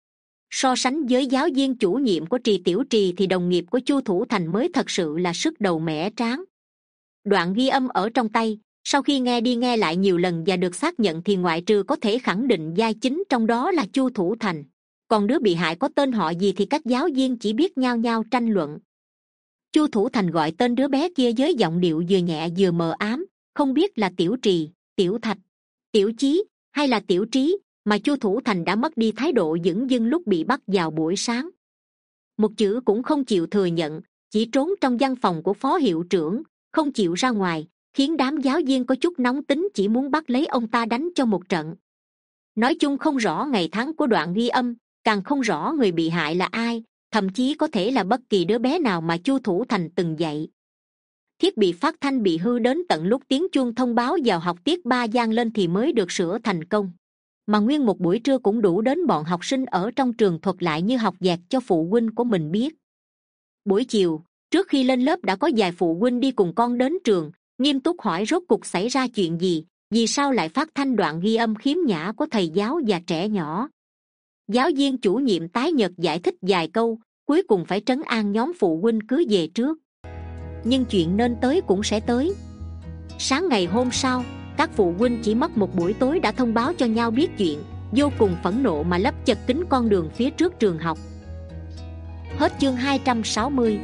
Speaker 1: So sánh với giáo viên chủ nhiệm của Trì Tiểu Trì thì đồng nghiệp của Chu Thủ Thành mới thật sự là sức đầu mẻ tráng. Đoạn ghi âm ở trong tay, sau khi nghe đi nghe lại nhiều lần và được xác nhận thì ngoại trừ có thể khẳng định vai chính trong đó là Chu Thủ Thành, còn đứa bị hại có tên họ gì thì các giáo viên chỉ biết nhao nhao tranh luận. Chu Thủ Thành gọi tên đứa bé kia với giọng điệu vừa nhẹ vừa mờ ám, không biết là Tiểu Trì, Tiểu Thạch, Tiểu Chí hay là Tiểu Trí, mà Chu Thủ Thành đã mất đi thái độ dửng dưng lúc bị bắt vào buổi sáng. Một chữ cũng không chịu thừa nhận, chỉ trốn trong văn phòng của phó hiệu trưởng, không chịu ra ngoài, khiến đám giáo viên có chút nóng tính chỉ muốn bắt lấy ông ta đánh cho một trận. Nói chung không rõ ngày tháng của đoạn ghi âm, càng không rõ người bị hại là ai, thậm chí có thể là bất kỳ đứa bé nào mà Chu Thủ Thành từng dạy. Thiết bị phát thanh bị hư đến tận lúc tiếng chuông thông báo vào học tiết ba vang lên thì mới được sửa thành công, mà nguyên một buổi trưa cũng đủ đến bọn học sinh ở trong trường thuật lại như học vẹt cho phụ huynh của mình biết. Buổi chiều, trước khi lên lớp đã có vài phụ huynh đi cùng con đến trường, nghiêm túc hỏi rốt cuộc xảy ra chuyện gì, vì sao lại phát thanh đoạn ghi âm khiếm nhã của thầy giáo và trẻ nhỏ. Giáo viên chủ nhiệm tái nhợt giải thích vài câu, cuối cùng phải trấn an nhóm phụ huynh cứ về trước. Nhưng chuyện nên tới cũng sẽ tới. Sáng ngày hôm sau, các phụ huynh chỉ mất một buổi tối đã thông báo cho nhau biết chuyện, vô cùng phẫn nộ mà lấp chật kín con đường phía trước trường học. Hết chương hai trăm sáu mươi.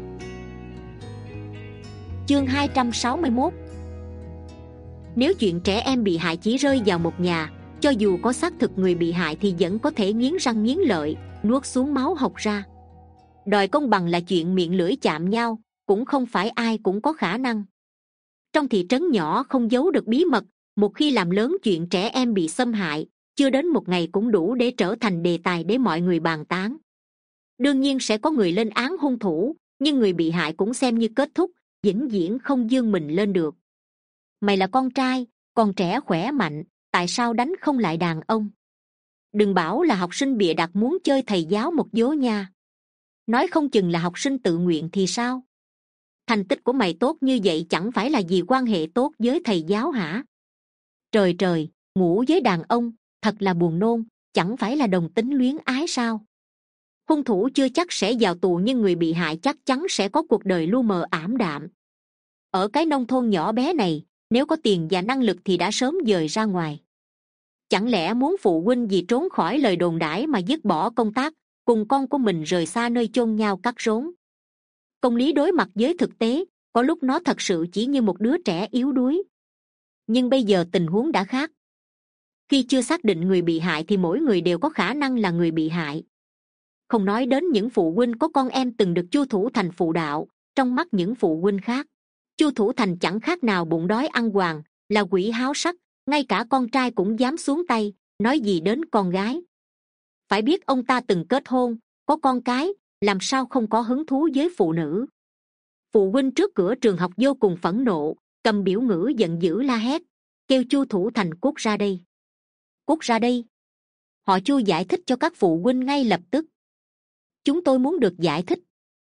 Speaker 1: Chương hai trăm sáu mươi mốt. Nếu chuyện trẻ em bị hại chỉ rơi vào một nhà, cho dù có xác thực người bị hại thì vẫn có thể nghiến răng nghiến lợi, nuốt xuống máu hộc ra. Đòi công bằng là chuyện miệng lưỡi chạm nhau, cũng không phải ai cũng có khả năng. Trong thị trấn nhỏ không giấu được bí mật, một khi làm lớn chuyện trẻ em bị xâm hại, chưa đến một ngày cũng đủ để trở thành đề tài để mọi người bàn tán. Đương nhiên sẽ có người lên án hung thủ, nhưng người bị hại cũng xem như kết thúc, vĩnh viễn không vươn mình lên được. Mày là con trai, còn trẻ khỏe mạnh, tại sao đánh không lại đàn ông? Đừng bảo là học sinh bịa đặt muốn chơi thầy giáo một vố nha. Nói không chừng là học sinh tự nguyện thì sao? Thành tích của mày tốt như vậy chẳng phải là vì quan hệ tốt với thầy giáo hả? Trời trời, ngủ với đàn ông, thật là buồn nôn, chẳng phải là đồng tính luyến ái sao? Hung thủ chưa chắc sẽ vào tù nhưng người bị hại chắc chắn sẽ có cuộc đời lu mờ ảm đạm. Ở cái nông thôn nhỏ bé này, nếu có tiền và năng lực thì đã sớm dời ra ngoài. Chẳng lẽ muốn phụ huynh vì trốn khỏi lời đồn đãi mà dứt bỏ công tác, cùng con của mình rời xa nơi chôn nhau cắt rốn? Công lý đối mặt với thực tế, có lúc nó thật sự chỉ như một đứa trẻ yếu đuối. Nhưng bây giờ tình huống đã khác. Khi chưa xác định người bị hại thì mỗi người đều có khả năng là người bị hại. Không nói đến những phụ huynh có con em từng được Chu Thủ Thành phụ đạo, trong mắt những phụ huynh khác, Chu Thủ Thành chẳng khác nào bụng đói ăn hoàng, là quỷ háo sắc, ngay cả con trai cũng dám xuống tay, nói gì đến con gái. Phải biết ông ta từng kết hôn, có con cái, làm sao không có hứng thú với phụ nữ. Phụ huynh trước cửa trường học vô cùng phẫn nộ, cầm biểu ngữ giận dữ la hét, kêu Chu Thủ Thành cút ra đây. Cút ra đây. Họ Chu giải thích cho các phụ huynh ngay lập tức. Chúng tôi muốn được giải thích.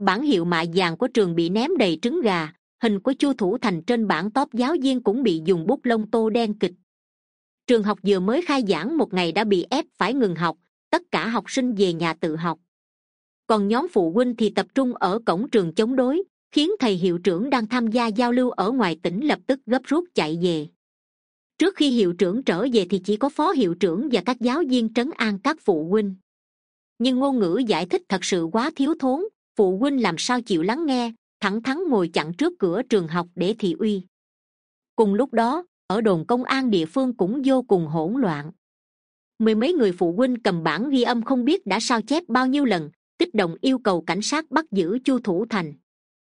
Speaker 1: Bản hiệu mạ vàng của trường bị ném đầy trứng gà, hình của Chu Thủ Thành trên bảng top giáo viên cũng bị dùng bút lông tô đen kịch. Trường học vừa mới khai giảng một ngày đã bị ép phải ngừng học, tất cả học sinh về nhà tự học. Còn nhóm phụ huynh thì tập trung ở cổng trường chống đối, khiến thầy hiệu trưởng đang tham gia giao lưu ở ngoài tỉnh lập tức gấp rút chạy về. Trước khi hiệu trưởng trở về thì chỉ có phó hiệu trưởng và các giáo viên trấn an các phụ huynh. Nhưng ngôn ngữ giải thích thật sự quá thiếu thốn, phụ huynh làm sao chịu lắng nghe, thẳng thắn ngồi chặn trước cửa trường học để thị uy. Cùng lúc đó, ở đồn công an địa phương cũng vô cùng hỗn loạn. Mười mấy người phụ huynh cầm bản ghi âm không biết đã sao chép bao nhiêu lần, kích động yêu cầu cảnh sát bắt giữ Chu Thủ Thành.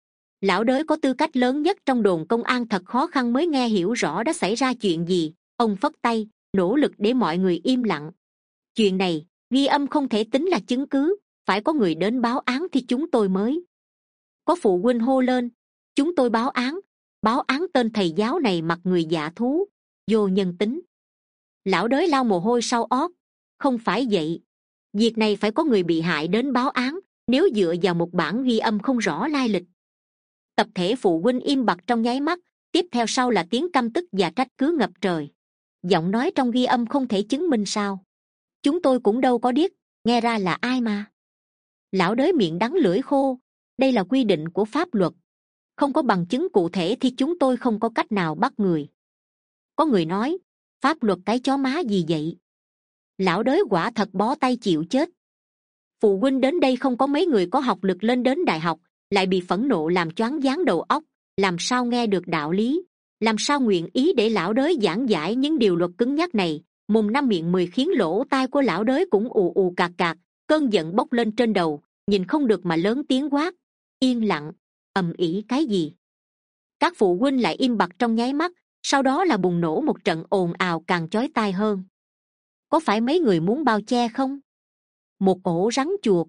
Speaker 1: Lão Đới có tư cách lớn nhất trong đồn công an thật khó khăn mới nghe hiểu rõ đã xảy ra chuyện gì. Ông phất tay, nỗ lực để mọi người im lặng. Chuyện này, ghi âm không thể tính là chứng cứ, phải có người đến báo án thì chúng tôi mới. Có phụ huynh hô lên, chúng tôi báo án, báo án tên thầy giáo này mặc người dạ thú, vô nhân tính. Lão Đới lau mồ hôi sau ót, không phải vậy. Việc này phải có người bị hại đến báo án, nếu dựa vào một bản ghi âm không rõ lai lịch. Tập thể phụ huynh im bặt trong nháy mắt, tiếp theo sau là tiếng căm tức và trách cứ ngập trời. Giọng nói trong ghi âm không thể chứng minh sao? Chúng tôi cũng đâu có biết, nghe ra là ai mà. Lão Đới miệng đắng lưỡi khô, đây là quy định của pháp luật. Không có bằng chứng cụ thể thì chúng tôi không có cách nào bắt người. Có người nói, pháp luật cái chó má gì vậy? Lão Đới quả thật bó tay chịu chết. Phụ huynh đến đây không có mấy người có học lực lên đến đại học, lại bị phẫn nộ làm choáng váng đầu óc, làm sao nghe được đạo lý, làm sao nguyện ý để lão Đới giảng giải những điều luật cứng nhắc này. Mồm năm miệng mười khiến lỗ tai của lão Đới cũng ù ù cạc cạc, cơn giận bốc lên trên đầu, nhìn không được mà lớn tiếng quát, yên lặng, ầm ĩ cái gì? Các phụ huynh lại im bặt trong nháy mắt, sau đó là bùng nổ một trận ồn ào càng chói tai hơn. Có phải mấy người muốn bao che không? Một ổ rắn chuột.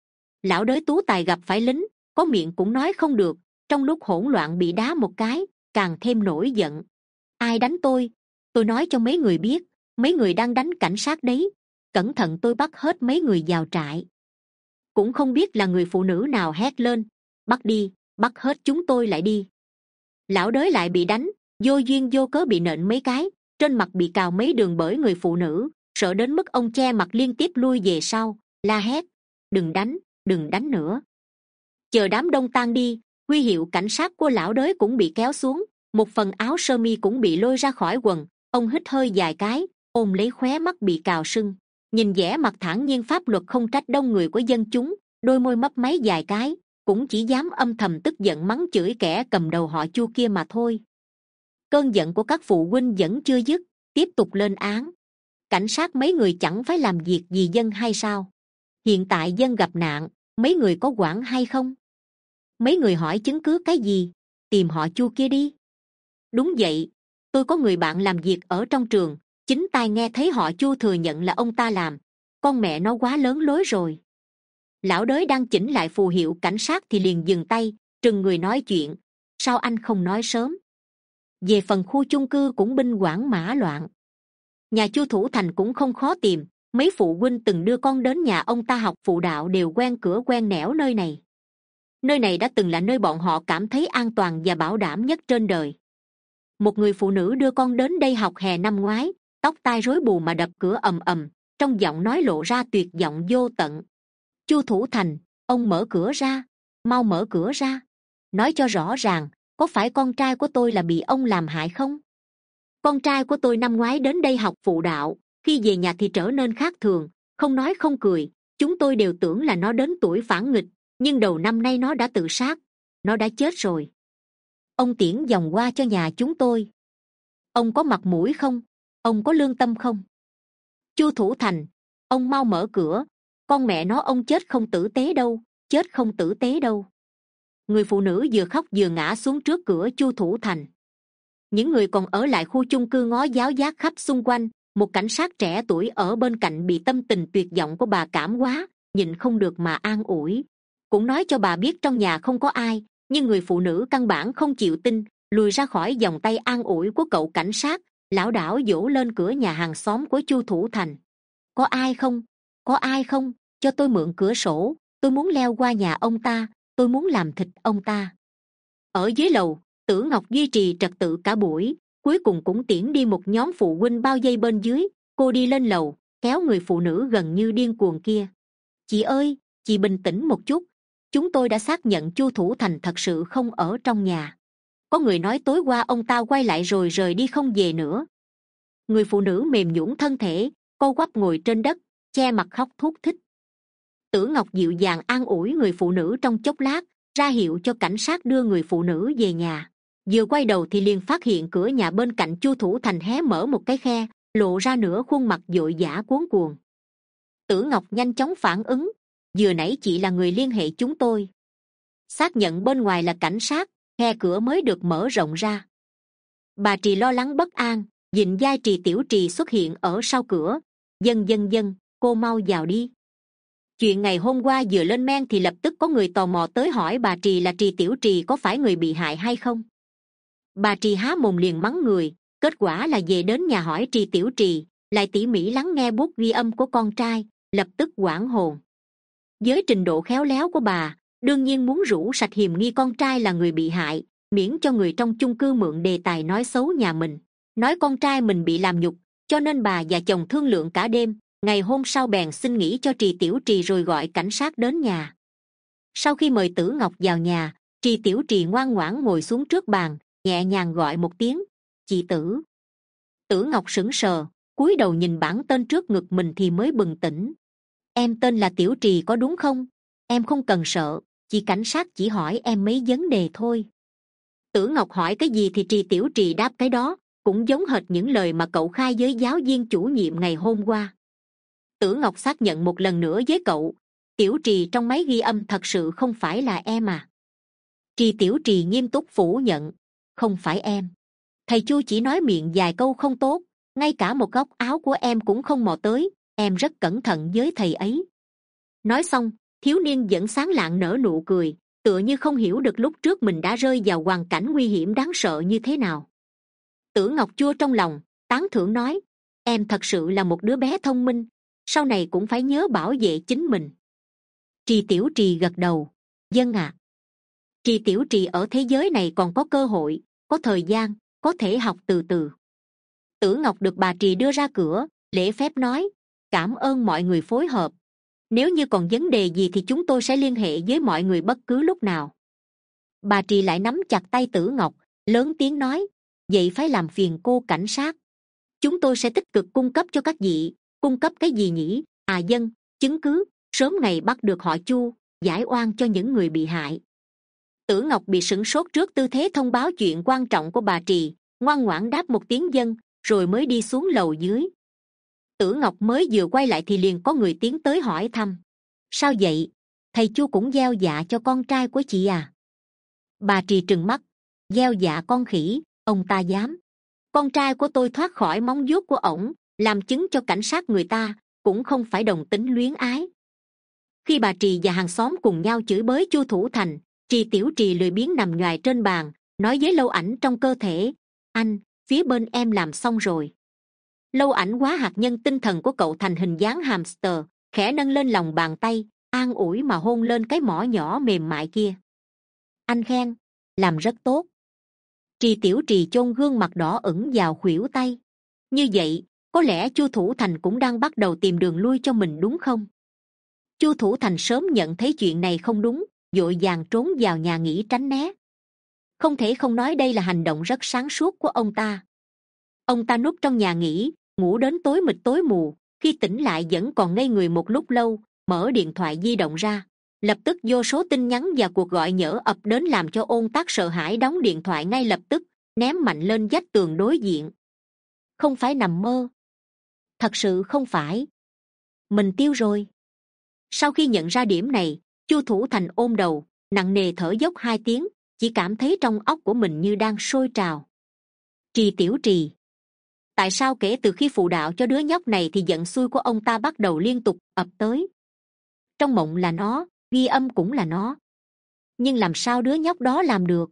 Speaker 1: Lão Đới tú tài gặp phải lính, có miệng cũng nói không được, trong lúc hỗn loạn bị đá một cái, càng thêm nổi giận. Ai đánh tôi? Tôi nói cho mấy người biết, mấy người đang đánh cảnh sát đấy, cẩn thận tôi bắt hết mấy người vào trại. Cũng không biết là người phụ nữ nào hét lên, bắt đi, bắt hết chúng tôi lại đi. Lão Đới lại bị đánh, vô duyên vô cớ bị nện mấy cái, trên mặt bị cào mấy đường bởi người phụ nữ, sợ đến mức ông che mặt liên tiếp lui về sau, la hét, đừng đánh, đừng đánh nữa. Chờ đám đông tan đi, huy hiệu cảnh sát của lão Đới cũng bị kéo xuống, một phần áo sơ mi cũng bị lôi ra khỏi quần. Ông hít hơi dài cái, ôm lấy khóe mắt bị cào sưng, nhìn vẻ mặt thản nhiên pháp luật không trách đông người của dân chúng, đôi môi mấp máy dài cái, cũng chỉ dám âm thầm tức giận mắng chửi kẻ cầm đầu họ Chu kia mà thôi. Cơn giận của các phụ huynh vẫn chưa dứt, tiếp tục lên án. Cảnh sát mấy người chẳng phải làm việc vì dân hay sao? Hiện tại dân gặp nạn, mấy người có quản hay không? Mấy người hỏi chứng cứ cái gì? Tìm họ Chu kia đi. Đúng vậy, tôi có người bạn làm việc ở trong trường, chính tai nghe thấy họ Chu thừa nhận là ông ta làm. Con mẹ nó quá lớn lối rồi. Lão Đới đang chỉnh lại phù hiệu cảnh sát thì liền dừng tay, trừng người nói chuyện. Sao anh không nói sớm? Về phần khu chung cư cũng binh hoảng mã loạn. Nhà Chu Thủ Thành cũng không khó tìm, mấy phụ huynh từng đưa con đến nhà ông ta học phụ đạo đều quen cửa quen nẻo nơi này. Nơi này đã từng là nơi bọn họ cảm thấy an toàn và bảo đảm nhất trên đời. Một người phụ nữ đưa con đến đây học hè năm ngoái, tóc tai rối bù mà đập cửa ầm ầm, trong giọng nói lộ ra tuyệt vọng vô tận. Chu Thủ Thành, ông mở cửa ra, mau mở cửa ra, nói cho rõ ràng, có phải con trai của tôi là bị ông làm hại không? Con trai của tôi năm ngoái đến đây học phụ đạo, khi về nhà thì trở nên khác thường, không nói không cười, chúng tôi đều tưởng là nó đến tuổi phản nghịch, nhưng đầu năm nay nó đã tự sát, nó đã chết rồi. Ông tiễn vòng qua cho nhà chúng tôi. Ông có mặt mũi không? Ông có lương tâm không? Chu Thủ Thành, ông mau mở cửa, con mẹ nó ông chết không tử tế đâu, chết không tử tế đâu. Người phụ nữ vừa khóc vừa ngã xuống trước cửa Chu Thủ Thành. Những người còn ở lại khu chung cư ngó giáo giác khắp xung quanh, một cảnh sát trẻ tuổi ở bên cạnh bị tâm tình tuyệt vọng của bà cảm quá, nhịn không được mà an ủi, cũng nói cho bà biết trong nhà không có ai, nhưng người phụ nữ căn bản không chịu tin, lùi ra khỏi vòng tay an ủi của cậu cảnh sát, lảo đảo dỗ lên cửa nhà hàng xóm của Chu Thủ Thành. Có ai không? Có ai không? Cho tôi mượn cửa sổ, tôi muốn leo qua nhà ông ta, tôi muốn làm thịt ông ta. Ở dưới lầu, Tử Ngọc duy trì trật tự cả buổi, cuối cùng cũng tiễn đi một nhóm phụ huynh bao vây bên dưới. Cô đi lên lầu, kéo người phụ nữ gần như điên cuồng kia. Chị ơi, chị bình tĩnh một chút. Chúng tôi đã xác nhận Chu Thủ Thành thật sự không ở trong nhà. Có người nói tối qua ông ta quay lại rồi rời đi không về nữa. Người phụ nữ mềm nhũn thân thể, co quắp ngồi trên đất, che mặt khóc thút thít. Tử Ngọc dịu dàng an ủi người phụ nữ trong chốc lát, ra hiệu cho cảnh sát đưa người phụ nữ về nhà. Vừa quay đầu thì liền phát hiện cửa nhà bên cạnh Chu Thủ Thành hé mở một cái khe, lộ ra nửa khuôn mặt vội vã cuống cuồng. Tử Ngọc nhanh chóng phản ứng, vừa nãy chị là người liên hệ chúng tôi. Xác nhận bên ngoài là cảnh sát, khe cửa mới được mở rộng ra. Bà Trì lo lắng bất an, nhìn vai Trì Tiểu Trì xuất hiện ở sau cửa. Dân dân dân, cô mau vào đi. Chuyện ngày hôm qua vừa lên men thì lập tức có người tò mò tới hỏi bà Trì là Trì Tiểu Trì có phải người bị hại hay không. Bà Trì há mồm liền mắng người, kết quả là về đến nhà hỏi Trì Tiểu Trì, lại tỉ mỉ lắng nghe bút ghi âm của con trai, lập tức hoảng hồn. Với trình độ khéo léo của bà, đương nhiên muốn rũ sạch hiềm nghi con trai là người bị hại, miễn cho người trong chung cư mượn đề tài nói xấu nhà mình, nói con trai mình bị làm nhục. Cho nên bà và chồng thương lượng cả đêm, ngày hôm sau bèn xin nghỉ cho Trì Tiểu Trì rồi gọi cảnh sát đến nhà. Sau khi mời Tử Ngọc vào nhà, Trì Tiểu Trì ngoan ngoãn ngồi xuống trước bàn, nhẹ nhàng gọi một tiếng, chị Tử. Tử Ngọc sững sờ, cúi đầu nhìn bảng tên trước ngực mình thì mới bừng tỉnh. Em tên là Tiểu Trì có đúng không? Em không cần sợ, chị cảnh sát chỉ hỏi em mấy vấn đề thôi. Tử Ngọc hỏi cái gì thì Trì Tiểu Trì đáp cái đó, cũng giống hệt những lời mà cậu khai với giáo viên chủ nhiệm ngày hôm qua. Tử Ngọc xác nhận một lần nữa với cậu, Tiểu Trì trong máy ghi âm thật sự không phải là em à? Trì Tiểu Trì nghiêm túc phủ nhận, không phải em. Thầy Chu chỉ nói miệng vài câu không tốt, ngay cả một góc áo của em cũng không mò tới, em rất cẩn thận với thầy ấy. Nói xong, thiếu niên vẫn sáng lạng nở nụ cười, tựa như không hiểu được lúc trước mình đã rơi vào hoàn cảnh nguy hiểm đáng sợ như thế nào. Tử Ngọc chua trong lòng, tán thưởng nói, em thật sự là một đứa bé thông minh, sau này cũng phải nhớ bảo vệ chính mình. Trì Tiểu Trì gật đầu, vâng ạ. Trì Tiểu Trì ở thế giới này còn có cơ hội, có thời gian, có thể học từ từ. Tử Ngọc được bà Trì đưa ra cửa, lễ phép nói, cảm ơn mọi người phối hợp. Nếu như còn vấn đề gì thì chúng tôi sẽ liên hệ với mọi người bất cứ lúc nào. Bà Trì lại nắm chặt tay Tử Ngọc, lớn tiếng nói, vậy phải làm phiền cô cảnh sát. Chúng tôi sẽ tích cực cung cấp cho các vị. Cung cấp cái gì nhỉ? À dân, chứng cứ, sớm ngày bắt được họ Chu, giải oan cho những người bị hại. Tử Ngọc bị sửng sốt trước tư thế thông báo chuyện quan trọng của bà Trì, ngoan ngoãn đáp một tiếng dân, rồi mới đi xuống lầu dưới. Tử Ngọc mới vừa quay lại thì liền có người tiến tới hỏi thăm. Sao vậy? Thầy Chu cũng gieo dạ cho con trai của chị à? Bà Trì trừng mắt, gieo dạ con khỉ, ông ta dám. Con trai của tôi thoát khỏi móng vuốt của ổng, làm chứng cho cảnh sát người ta, cũng không phải đồng tính luyến ái. Khi bà Trì và hàng xóm cùng nhau chửi bới Chu Thủ Thành, Trì Tiểu Trì lười biếng nằm nhoài trên bàn, nói với Lâu Ảnh trong cơ thể, anh, phía bên em làm xong rồi. Lâu Ảnh hóa hạt nhân tinh thần của cậu thành hình dáng hamster, khẽ nâng lên lòng bàn tay, an ủi mà hôn lên cái mỏ nhỏ mềm mại kia. Anh khen, làm rất tốt. Trì Tiểu Trì chôn gương mặt đỏ ửng vào khuỷu tay. Như vậy, có lẽ Chu Thủ Thành cũng đang bắt đầu tìm đường lui cho mình đúng không? Chu Thủ Thành sớm nhận thấy chuyện này không đúng, vội vàng trốn vào nhà nghỉ tránh né. Không thể không nói đây là hành động rất sáng suốt của ông ta. Ông ta núp trong nhà nghỉ, ngủ đến tối mịt tối mù, khi tỉnh lại vẫn còn ngây người một lúc lâu, mở điện thoại di động ra. Lập tức vô số tin nhắn và cuộc gọi nhỡ ập đến làm cho Ôn Tắc sợ hãi đóng điện thoại ngay lập tức, ném mạnh lên vách tường đối diện. Không phải nằm mơ. Thật sự không phải. Mình tiêu rồi. Sau khi nhận ra điểm này, Chu Thủ Thành ôm đầu, nặng nề thở dốc hai tiếng, chỉ cảm thấy trong óc của mình như đang sôi trào. Trì Tiểu Trì. Tại sao kể từ khi phụ đạo cho đứa nhóc này thì giận xui của ông ta bắt đầu liên tục ập tới? Trong mộng là nó, ghi âm cũng là nó. Nhưng làm sao đứa nhóc đó làm được?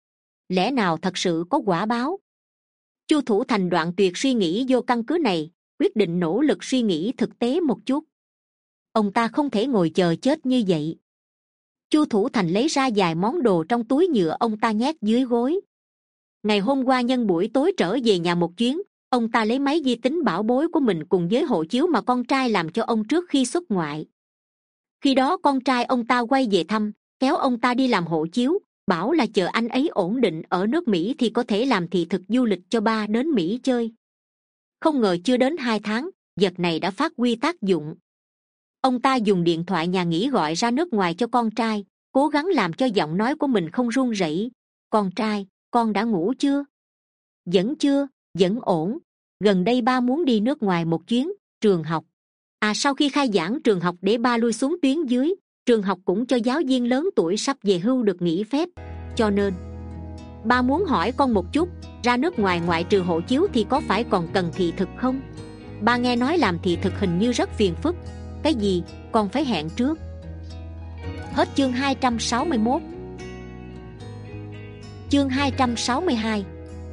Speaker 1: Lẽ nào thật sự có quả báo? Chu Thủ Thành đoạn tuyệt suy nghĩ vô căn cứ này, quyết định nỗ lực suy nghĩ thực tế một chút. Ông ta không thể ngồi chờ chết như vậy. Chu Thủ Thành lấy ra vài món đồ trong túi nhựa ông ta nhét dưới gối. Ngày hôm qua nhân buổi tối trở về nhà một chuyến, ông ta lấy máy vi tính bảo bối của mình cùng với hộ chiếu mà con trai làm cho ông trước khi xuất ngoại. Khi đó con trai ông ta quay về thăm, kéo ông ta đi làm hộ chiếu, bảo là chờ anh ấy ổn định ở nước Mỹ thì có thể làm thị thực du lịch cho ba đến Mỹ chơi. Không ngờ chưa đến hai tháng, vật này đã phát huy tác dụng. Ông ta dùng điện thoại nhà nghỉ gọi ra nước ngoài cho con trai, cố gắng làm cho giọng nói của mình không run rẩy. Con trai, con đã ngủ chưa? Vẫn chưa, vẫn ổn. Gần đây ba muốn đi nước ngoài một chuyến, trường học. À sau khi khai giảng trường học để ba lui xuống tuyến dưới, trường học cũng cho giáo viên lớn tuổi sắp về hưu được nghỉ phép. Cho nên, ba muốn hỏi con một chút, ra nước ngoài ngoại trừ hộ chiếu thì có phải còn cần thị thực không? Ba nghe nói làm thị thực hình như rất phiền phức. Cái gì, con phải hẹn trước. Hết chương hai trăm sáu mươi mốt. Chương hai trăm sáu mươi hai.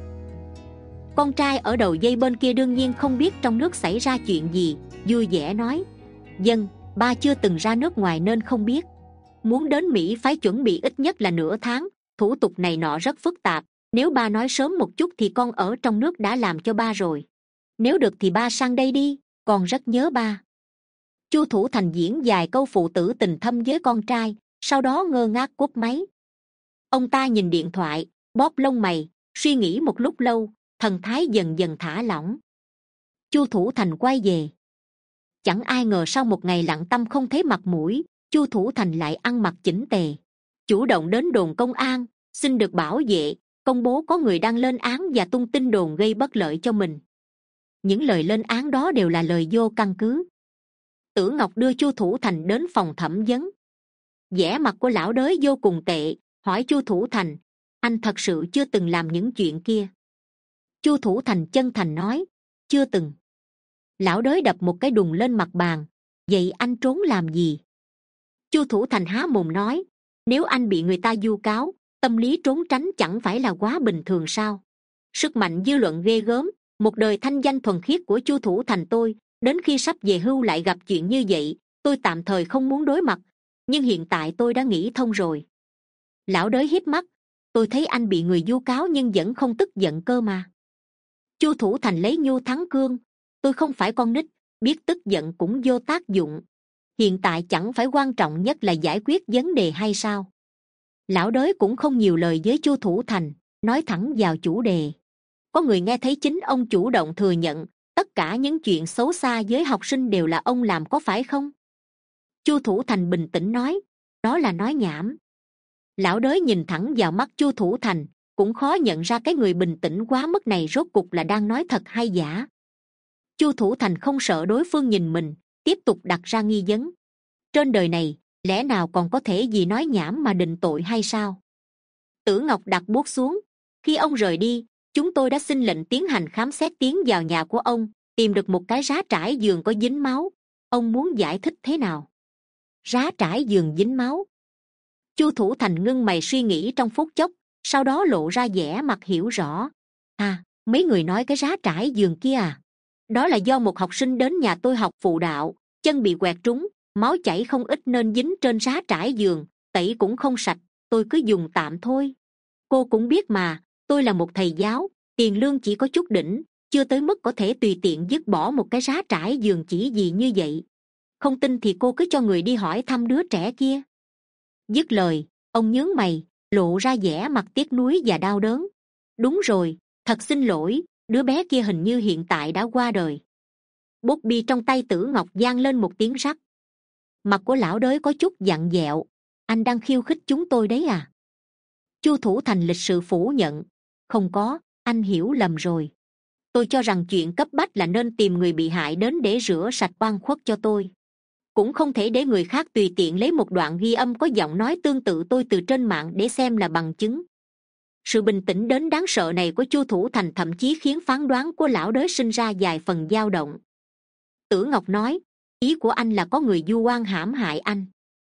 Speaker 1: Con trai ở đầu dây bên kia đương nhiên không biết trong nước xảy ra chuyện gì, vui vẻ nói: Dân, ba chưa từng ra nước ngoài nên không biết. Muốn đến Mỹ phải chuẩn bị ít nhất là nửa tháng, thủ tục này nọ rất phức tạp. Nếu ba nói sớm một chút thì con ở trong nước đã làm cho ba rồi. Nếu được thì ba sang đây đi, con rất nhớ ba. Chu Thủ Thành diễn vài câu phụ tử tình thâm với con trai, sau đó ngơ ngác cúp máy. Ông ta nhìn điện thoại, bóp lông mày, suy nghĩ một lúc lâu, thần thái dần dần thả lỏng. Chu Thủ Thành quay về. Chẳng ai ngờ sau một ngày lặng tâm không thấy mặt mũi, Chu Thủ Thành lại ăn mặc chỉnh tề, chủ động đến đồn công an, xin được bảo vệ, công bố có người đang lên án và tung tin đồn gây bất lợi cho mình. Những lời lên án đó đều là lời vô căn cứ. Tử Ngọc đưa Chu Thủ Thành đến phòng thẩm vấn. Vẻ mặt của lão đới vô cùng tệ, hỏi Chu Thủ Thành: anh thật sự chưa từng làm những chuyện kia? Chu Thủ Thành chân thành nói: chưa từng. Lão đới đập một cái đùng lên mặt bàn: vậy anh trốn làm gì? Chu Thủ Thành há mồm nói: nếu anh bị người ta vu cáo, tâm lý trốn tránh chẳng phải là quá bình thường sao? Sức mạnh dư luận ghê gớm, một đời thanh danh thuần khiết của Chu Thủ Thành tôi, đến khi sắp về hưu lại gặp chuyện như vậy, tôi tạm thời không muốn đối mặt, nhưng hiện tại tôi đã nghĩ thông rồi. Lão đới híp mắt: tôi thấy anh bị người vu cáo nhưng vẫn không tức giận cơ mà. Chu Thủ Thành lấy nhu thắng cương: tôi không phải con nít, biết tức giận cũng vô tác dụng. Hiện tại chẳng phải quan trọng nhất là giải quyết vấn đề hay sao? Lão đới cũng không nhiều lời với Chu Thủ Thành, nói thẳng vào chủ đề. Có người nghe thấy chính ông chủ động thừa nhận tất cả những chuyện xấu xa với học sinh đều là ông làm, có phải không? Chu Thủ Thành bình tĩnh nói: đó là nói nhảm. Lão đới nhìn thẳng vào mắt Chu Thủ Thành, cũng khó nhận ra cái người bình tĩnh quá mức này rốt cục là đang nói thật hay giả. Chu Thủ Thành không sợ đối phương nhìn mình, tiếp tục đặt ra nghi vấn. Trên đời này lẽ nào còn có thể vì nói nhảm mà định tội hay sao? Tử Ngọc đặt bút xuống. Khi ông rời đi, chúng tôi đã xin lệnh tiến hành khám xét tiến vào nhà của ông, tìm được một cái rá trải giường có dính máu. Ông muốn giải thích thế nào? Rá trải giường dính máu? Chu Thủ Thành ngưng mày suy nghĩ trong phút chốc, sau đó lộ ra vẻ mặt hiểu rõ. À, mấy người nói cái rá trải giường kia à? Đó là do một học sinh đến nhà tôi học phụ đạo, chân bị quẹt trúng, máu chảy không ít nên dính trên rá trải giường, tẩy cũng không sạch, tôi cứ dùng tạm thôi. Cô cũng biết mà, tôi là một thầy giáo, tiền lương chỉ có chút đỉnh, chưa tới mức có thể tùy tiện dứt bỏ một cái rá trải giường chỉ vì như vậy. Không tin thì cô cứ cho người đi hỏi thăm đứa trẻ kia. Dứt lời, ông nhướng mày, lộ ra vẻ mặt tiếc nuối và đau đớn. Đúng rồi, thật xin lỗi, đứa bé kia hình như hiện tại đã qua đời. Bút bi trong tay Tử Ngọc vang lên một tiếng rắc. Mặt của lão đới có chút vặn vẹo. Anh đang khiêu khích chúng tôi đấy à? Chu Thủ Thành lịch sự phủ nhận. Không có, anh hiểu lầm rồi. Tôi cho rằng chuyện cấp bách là nên tìm người bị hại đến để rửa sạch oan khuất cho tôi. Cũng không thể để người khác tùy tiện lấy một đoạn ghi âm có giọng nói tương tự tôi từ trên mạng để xem là bằng chứng. Sự bình tĩnh đến đáng sợ này của Chu Thủ Thành thậm chí khiến phán đoán của lão đới sinh ra vài phần dao động. Tử Ngọc nói: ý của anh là có người vu oan hãm hại anh.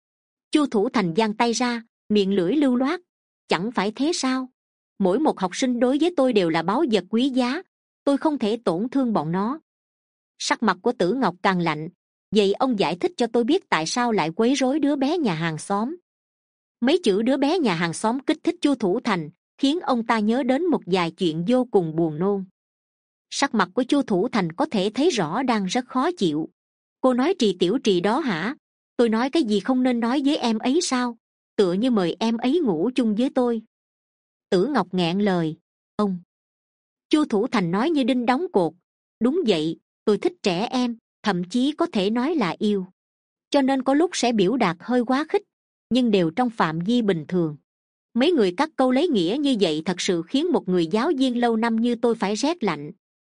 Speaker 1: Chu Thủ Thành giang tay ra, miệng lưỡi lưu loát. Chẳng phải thế sao? Mỗi một học sinh đối với tôi đều là báu vật quý giá, tôi không thể tổn thương bọn nó. Sắc mặt của Tử Ngọc càng lạnh. Vậy ông giải thích cho tôi biết tại sao lại quấy rối đứa bé nhà hàng xóm. Mấy chữ đứa bé nhà hàng xóm kích thích Chu Thủ Thành, khiến ông ta nhớ đến một vài chuyện vô cùng buồn nôn. Sắc mặt của Chu Thủ Thành có thể thấy rõ đang rất khó chịu. Cô nói Trì tiểu Trì đó hả? Tôi nói cái gì không nên nói với em ấy sao? Tựa như mời em ấy ngủ chung với tôi. Tử Ngọc nghẹn lời. Ông. Chu Thủ Thành nói như đinh đóng cột. Đúng vậy, tôi thích trẻ em, thậm chí có thể nói là yêu. Cho nên có lúc sẽ biểu đạt hơi quá khích, nhưng đều trong phạm vi bình thường. Mấy người cắt câu lấy nghĩa như vậy thật sự khiến một người giáo viên lâu năm như tôi phải rét lạnh.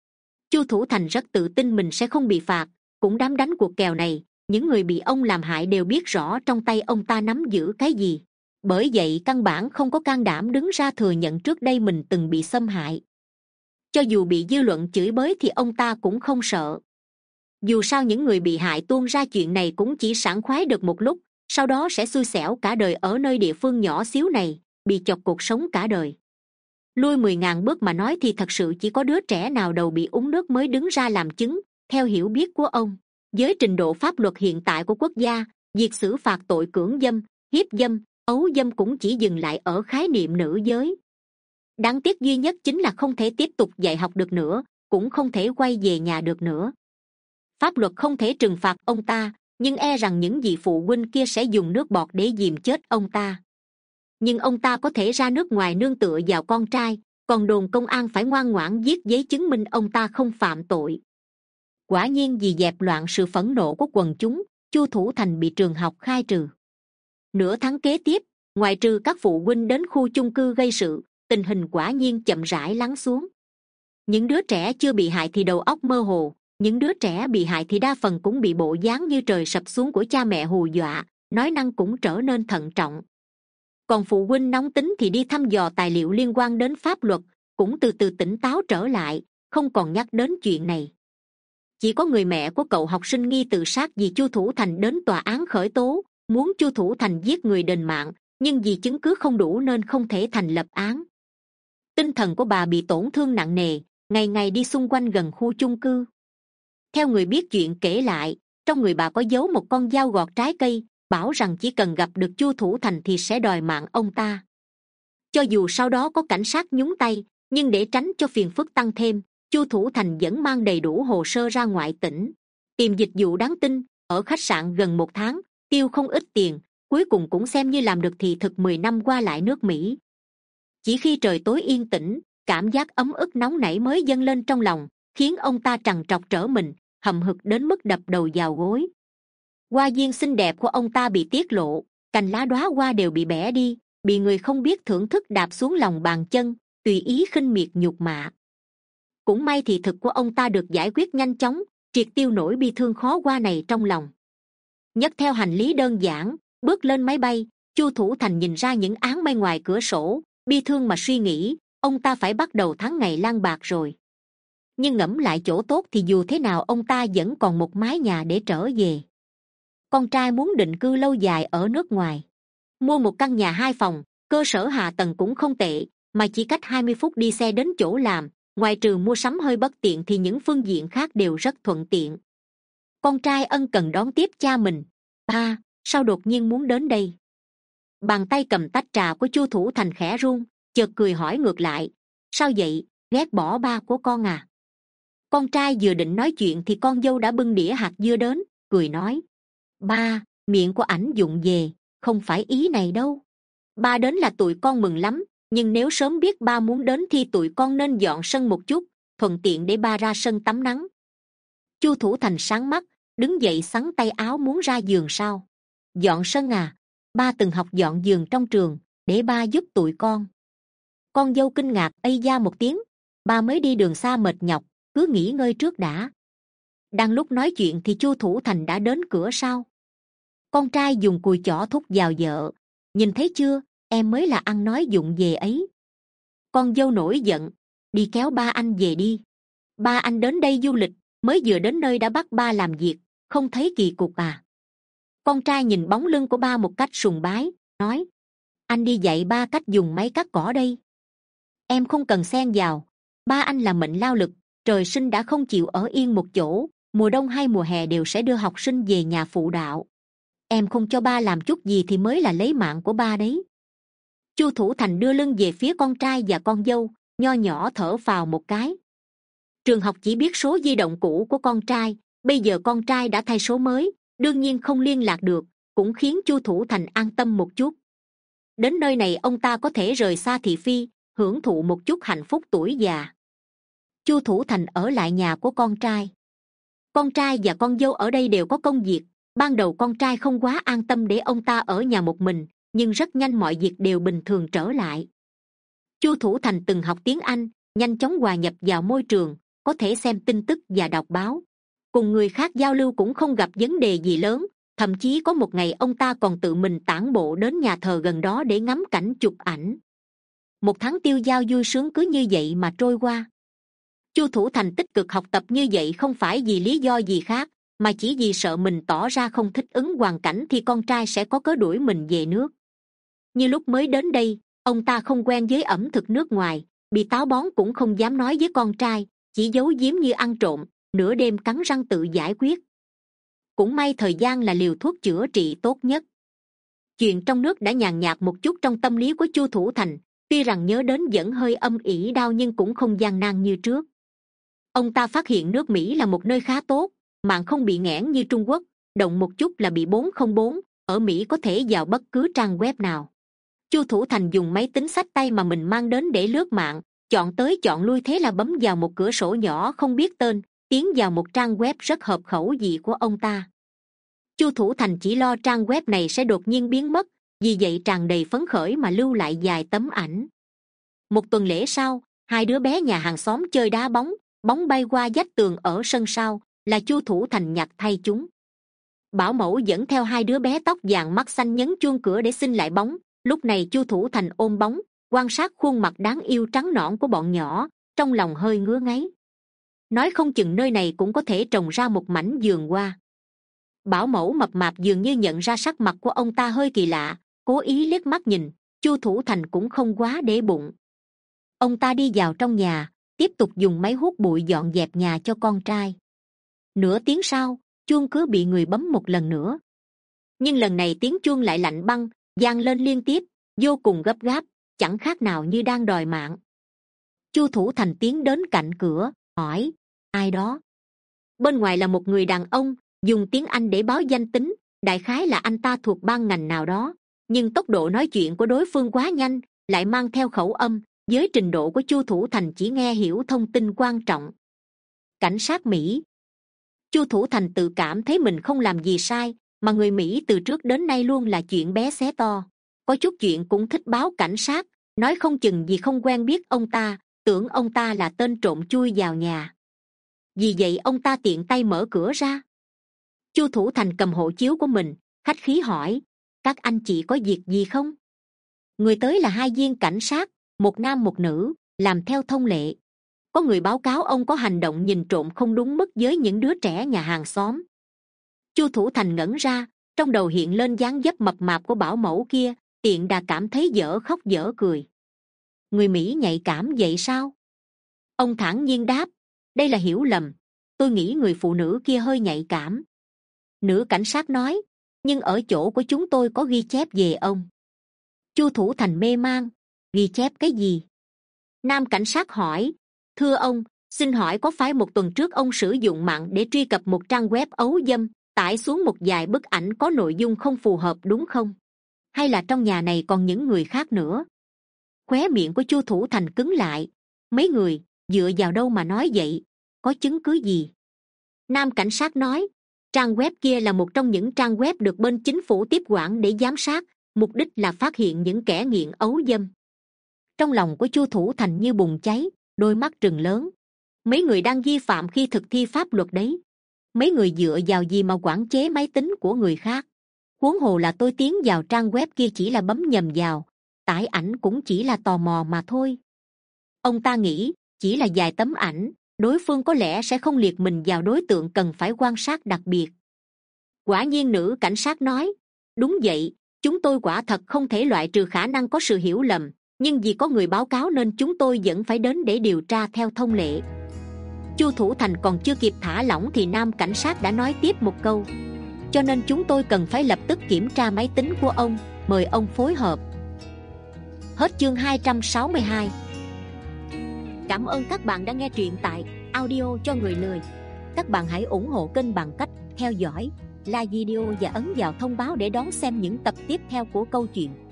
Speaker 1: Chu Thủ Thành rất tự tin mình sẽ không bị phạt, cũng dám đánh cuộc kèo này. Những người bị ông làm hại đều biết rõ trong tay ông ta nắm giữ cái gì, bởi vậy căn bản không có can đảm đứng ra thừa nhận trước đây mình từng bị xâm hại. Cho dù bị dư luận chửi bới thì ông ta cũng không sợ. Dù sao những người bị hại tuôn ra chuyện này cũng chỉ sảng khoái được một lúc, sau đó sẽ xui xẻo cả đời ở nơi địa phương nhỏ xíu này, bị chọc cuộc sống cả đời. Lui mười ngàn bước mà nói thì thật sự chỉ có đứa trẻ nào đầu bị uống nước mới đứng ra làm chứng. Theo hiểu biết của ông, với trình độ pháp luật hiện tại của quốc gia, việc xử phạt tội cưỡng dâm, hiếp dâm, ấu dâm cũng chỉ dừng lại ở khái niệm nữ giới. Đáng tiếc duy nhất chính là không thể tiếp tục dạy học được nữa, cũng không thể quay về nhà được nữa. Pháp luật không thể trừng phạt ông ta, nhưng e rằng những vị phụ huynh kia sẽ dùng nước bọt để dìm chết ông ta. Nhưng ông ta có thể ra nước ngoài nương tựa vào con trai, còn đồn công an phải ngoan ngoãn viết giấy chứng minh ông ta không phạm tội. Quả nhiên vì dẹp loạn sự phẫn nộ của quần chúng, Chu Thủ Thành bị trường học khai trừ. Nửa tháng kế tiếp, ngoại trừ các phụ huynh đến khu chung cư gây sự, tình hình quả nhiên chậm rãi lắng xuống. Những đứa trẻ chưa bị hại thì đầu óc mơ hồ, những đứa trẻ bị hại thì đa phần cũng bị bộ dáng như trời sập xuống của cha mẹ hù dọa, nói năng cũng trở nên thận trọng. Còn phụ huynh nóng tính thì đi thăm dò tài liệu liên quan đến pháp luật, cũng từ từ tỉnh táo trở lại, không còn nhắc đến chuyện này. Chỉ có người mẹ của cậu học sinh nghi tự sát vì Chu Thủ Thành đến tòa án khởi tố, muốn Chu Thủ Thành giết người đền mạng, nhưng vì chứng cứ không đủ nên không thể thành lập án. Tinh thần của bà bị tổn thương nặng nề, ngày ngày đi xung quanh gần khu chung cư. Theo người biết chuyện kể lại, trong người bà có giấu một con dao gọt trái cây, bảo rằng chỉ cần gặp được Chu Thủ Thành thì sẽ đòi mạng ông ta. Cho dù sau đó có cảnh sát nhúng tay, nhưng để tránh cho phiền phức tăng thêm, Chu Thủ Thành vẫn mang đầy đủ hồ sơ ra ngoại tỉnh, tìm dịch vụ đáng tin, ở khách sạn gần một tháng, tiêu không ít tiền, cuối cùng cũng xem như làm được thì thực mười năm qua lại nước Mỹ. Chỉ khi trời tối yên tĩnh, cảm giác ấm ức nóng nảy mới dâng lên trong lòng, khiến ông ta trằn trọc trở mình, hậm hực đến mức đập đầu vào gối. Hoa viên xinh đẹp của ông ta bị tiết lộ, cành lá đóa hoa đều bị bẻ đi, bị người không biết thưởng thức đạp xuống lòng bàn chân, tùy ý khinh miệt nhục mạ. Cũng may thì thực của ông ta được giải quyết nhanh chóng, triệt tiêu nỗi bi thương khó qua này trong lòng. Nhấc theo hành lý đơn giản, bước lên máy bay, Chu Thủ Thành nhìn ra những áng mây ngoài cửa sổ, bi thương mà suy nghĩ, ông ta phải bắt đầu tháng ngày lang bạc rồi. Nhưng ngẫm lại chỗ tốt thì dù thế nào ông ta vẫn còn một mái nhà để trở về. Con trai muốn định cư lâu dài ở nước ngoài, mua một căn nhà hai phòng, cơ sở hạ tầng cũng không tệ, mà chỉ cách hai mươi phút đi xe đến chỗ làm. Ngoài trừ mua sắm hơi bất tiện thì những phương diện khác đều rất thuận tiện. Con trai ân cần đón tiếp cha mình. Ba, sao đột nhiên muốn đến đây? Bàn tay cầm tách trà của Chu Thủ Thành khẽ run, chợt cười hỏi ngược lại. Sao vậy, ghét bỏ ba của con à? Con trai vừa định nói chuyện thì con dâu đã bưng đĩa hạt dưa đến, cười nói. Ba, miệng của ảnh dụng về, không phải ý này đâu. Ba đến là tụi con mừng lắm, nhưng nếu sớm biết ba muốn đến thì tụi con nên dọn sân một chút, thuận tiện để ba ra sân tắm nắng. Chu Thủ Thành sáng mắt, đứng dậy xắn tay áo muốn ra giường sao? Dọn sân à? Ba từng học dọn giường trong trường, để ba giúp tụi con. Con dâu kinh ngạc ây da một tiếng, ba mới đi đường xa mệt nhọc, cứ nghỉ ngơi trước đã. Đang lúc nói chuyện thì Chu Thủ Thành đã đến cửa sau. Con trai dùng cùi chỏ thúc vào vợ. Nhìn thấy chưa, em mới là ăn nói dụng về ấy. Con dâu nổi giận, đi kéo ba anh về đi. Ba anh đến đây du lịch, mới vừa đến nơi đã bắt ba làm việc, không thấy kỳ cục à? Con trai nhìn bóng lưng của ba một cách sùng bái, nói. Anh đi dạy ba cách dùng máy cắt cỏ đây. Em không cần xen vào, ba anh là mệnh lao lực, trời sinh đã không chịu ở yên một chỗ, mùa đông hay mùa hè đều sẽ đưa học sinh về nhà phụ đạo. Em không cho ba làm chút gì thì mới là lấy mạng của ba đấy. Chu Thủ Thành đưa lưng về phía con trai và con dâu, nho nhỏ thở phào một cái. Trường học chỉ biết số di động cũ của con trai, bây giờ con trai đã thay số mới, đương nhiên không liên lạc được, cũng khiến Chu Thủ Thành an tâm một chút. Đến nơi này ông ta có thể rời xa thị phi, hưởng thụ một chút hạnh phúc tuổi già. Chu Thủ Thành ở lại nhà của con trai. Con trai và con dâu ở đây đều có công việc. Ban đầu con trai không quá an tâm để ông ta ở nhà một mình, nhưng rất nhanh mọi việc đều bình thường trở lại. Chu Thủ Thành từng học tiếng Anh, nhanh chóng hòa nhập vào môi trường, có thể xem tin tức và đọc báo. Cùng người khác giao lưu cũng không gặp vấn đề gì lớn, thậm chí có một ngày ông ta còn tự mình tản bộ đến nhà thờ gần đó để ngắm cảnh chụp ảnh. Một tháng tiêu dao vui sướng cứ như vậy mà trôi qua. Chu Thủ Thành tích cực học tập như vậy không phải vì lý do gì khác, mà chỉ vì sợ mình tỏ ra không thích ứng hoàn cảnh thì con trai sẽ có cớ đuổi mình về nước. Như lúc mới đến đây, ông ta không quen với ẩm thực nước ngoài, bị táo bón cũng không dám nói với con trai, chỉ giấu giếm như ăn trộm, nửa đêm cắn răng tự giải quyết. Cũng may thời gian là liều thuốc chữa trị tốt nhất. Chuyện trong nước đã nhàn nhạt một chút trong tâm lý của Chu Thủ Thành, tuy rằng nhớ đến vẫn hơi âm ỉ đau nhưng cũng không gian nan như trước. Ông ta phát hiện nước Mỹ là một nơi khá tốt, mạng không bị nghẽn như Trung Quốc, động một chút là bị bốn không bốn, ở Mỹ có thể vào bất cứ trang web nào. Chu Thủ Thành dùng máy tính xách tay mà mình mang đến để lướt mạng, chọn tới chọn lui, thế là bấm vào một cửa sổ nhỏ không biết tên, tiến vào một trang web rất hợp khẩu vị của ông ta. Chu Thủ Thành chỉ lo trang web này sẽ đột nhiên biến mất, vì vậy tràn đầy phấn khởi mà lưu lại vài tấm ảnh. Một tuần lễ sau, hai đứa bé nhà hàng xóm chơi đá bóng, bóng bay qua vách tường ở sân sau, là Chu Thủ Thành nhặt thay chúng. Bảo mẫu dẫn theo hai đứa bé tóc vàng mắt xanh nhấn chuông cửa để xin lại bóng. Lúc này Chu Thủ Thành ôm bóng, quan sát khuôn mặt đáng yêu trắng nõn của bọn nhỏ, trong lòng hơi ngứa ngáy. Nói không chừng nơi này cũng có thể trồng ra một mảnh vườn hoa. Bảo mẫu mập mạp dường như nhận ra sắc mặt của ông ta hơi kỳ lạ, cố ý liếc mắt nhìn. Chu Thủ Thành cũng không quá để bụng. Ông ta đi vào trong nhà, tiếp tục dùng máy hút bụi dọn dẹp nhà cho con trai. Nửa tiếng sau, chuông cứ bị người bấm một lần nữa. Nhưng lần này tiếng chuông lại lạnh băng, vang lên liên tiếp, vô cùng gấp gáp, chẳng khác nào như đang đòi mạng. Chu Thủ Thành tiến đến cạnh cửa, hỏi, ai đó? Bên ngoài là một người đàn ông, dùng tiếng Anh để báo danh tính, đại khái là anh ta thuộc ban ngành nào đó, nhưng tốc độ nói chuyện của đối phương quá nhanh, lại mang theo khẩu âm, với trình độ của Chu Thủ Thành chỉ nghe hiểu thông tin quan trọng. Cảnh sát Mỹ. Chu Thủ Thành tự cảm thấy mình không làm gì sai, mà người Mỹ từ trước đến nay luôn là chuyện bé xé to, có chút chuyện cũng thích báo cảnh sát, nói không chừng vì không quen biết ông ta, tưởng ông ta là tên trộm chui vào nhà. Vì vậy ông ta tiện tay mở cửa ra. Chu Thủ Thành cầm hộ chiếu của mình, khách khí hỏi, các anh chị có việc gì không? Người tới là hai viên cảnh sát, một nam một nữ, làm theo thông lệ. Có người báo cáo ông có hành động nhìn trộm không đúng mức với những đứa trẻ nhà hàng xóm. Chu Thủ Thành ngẩn ra, trong đầu hiện lên dáng dấp mập mạp của bảo mẫu kia, tiện đà cảm thấy dở khóc dở cười. Người Mỹ nhạy cảm vậy sao? Ông thản nhiên đáp, đây là hiểu lầm, tôi nghĩ người phụ nữ kia hơi nhạy cảm. Nữ cảnh sát nói, nhưng ở chỗ của chúng tôi có ghi chép về ông. Chu Thủ Thành mê man, ghi chép cái gì? Nam cảnh sát hỏi, thưa ông, xin hỏi có phải một tuần trước ông sử dụng mạng để truy cập một trang web ấu dâm, tải xuống một vài bức ảnh có nội dung không phù hợp đúng không? Hay là trong nhà này còn những người khác nữa? Khóe miệng của Chu Thủ Thành cứng lại. Mấy người, dựa vào đâu mà nói vậy? Có chứng cứ gì? Nam cảnh sát nói, trang web kia là một trong những trang web được bên chính phủ tiếp quản để giám sát, mục đích là phát hiện những kẻ nghiện ấu dâm. Trong lòng của Chu Thủ Thành như bùng cháy, đôi mắt trừng lớn. Mấy người đang vi phạm khi thực thi pháp luật đấy. Mấy người dựa vào gì mà quản chế máy tính của người khác? Huống hồ là tôi tiến vào trang web kia chỉ là bấm nhầm vào, tải ảnh cũng chỉ là tò mò mà thôi. Ông ta nghĩ, chỉ là vài tấm ảnh, đối phương có lẽ sẽ không liệt mình vào đối tượng cần phải quan sát đặc biệt. Quả nhiên nữ cảnh sát nói, đúng vậy, chúng tôi quả thật không thể loại trừ khả năng có sự hiểu lầm, nhưng vì có người báo cáo nên chúng tôi vẫn phải đến để điều tra theo thông lệ. Chu Thủ Thành còn chưa kịp thả lỏng thì nam cảnh sát đã nói tiếp một câu, cho nên chúng tôi cần phải lập tức kiểm tra máy tính của ông. Mời ông phối hợp. Hết chương hai trăm sáu mươi hai. Cảm ơn các bạn đã nghe truyện tại Audio cho người lười. Các bạn hãy ủng hộ kênh bằng cách theo dõi, like video và ấn vào thông báo để đón xem những tập tiếp theo của câu chuyện.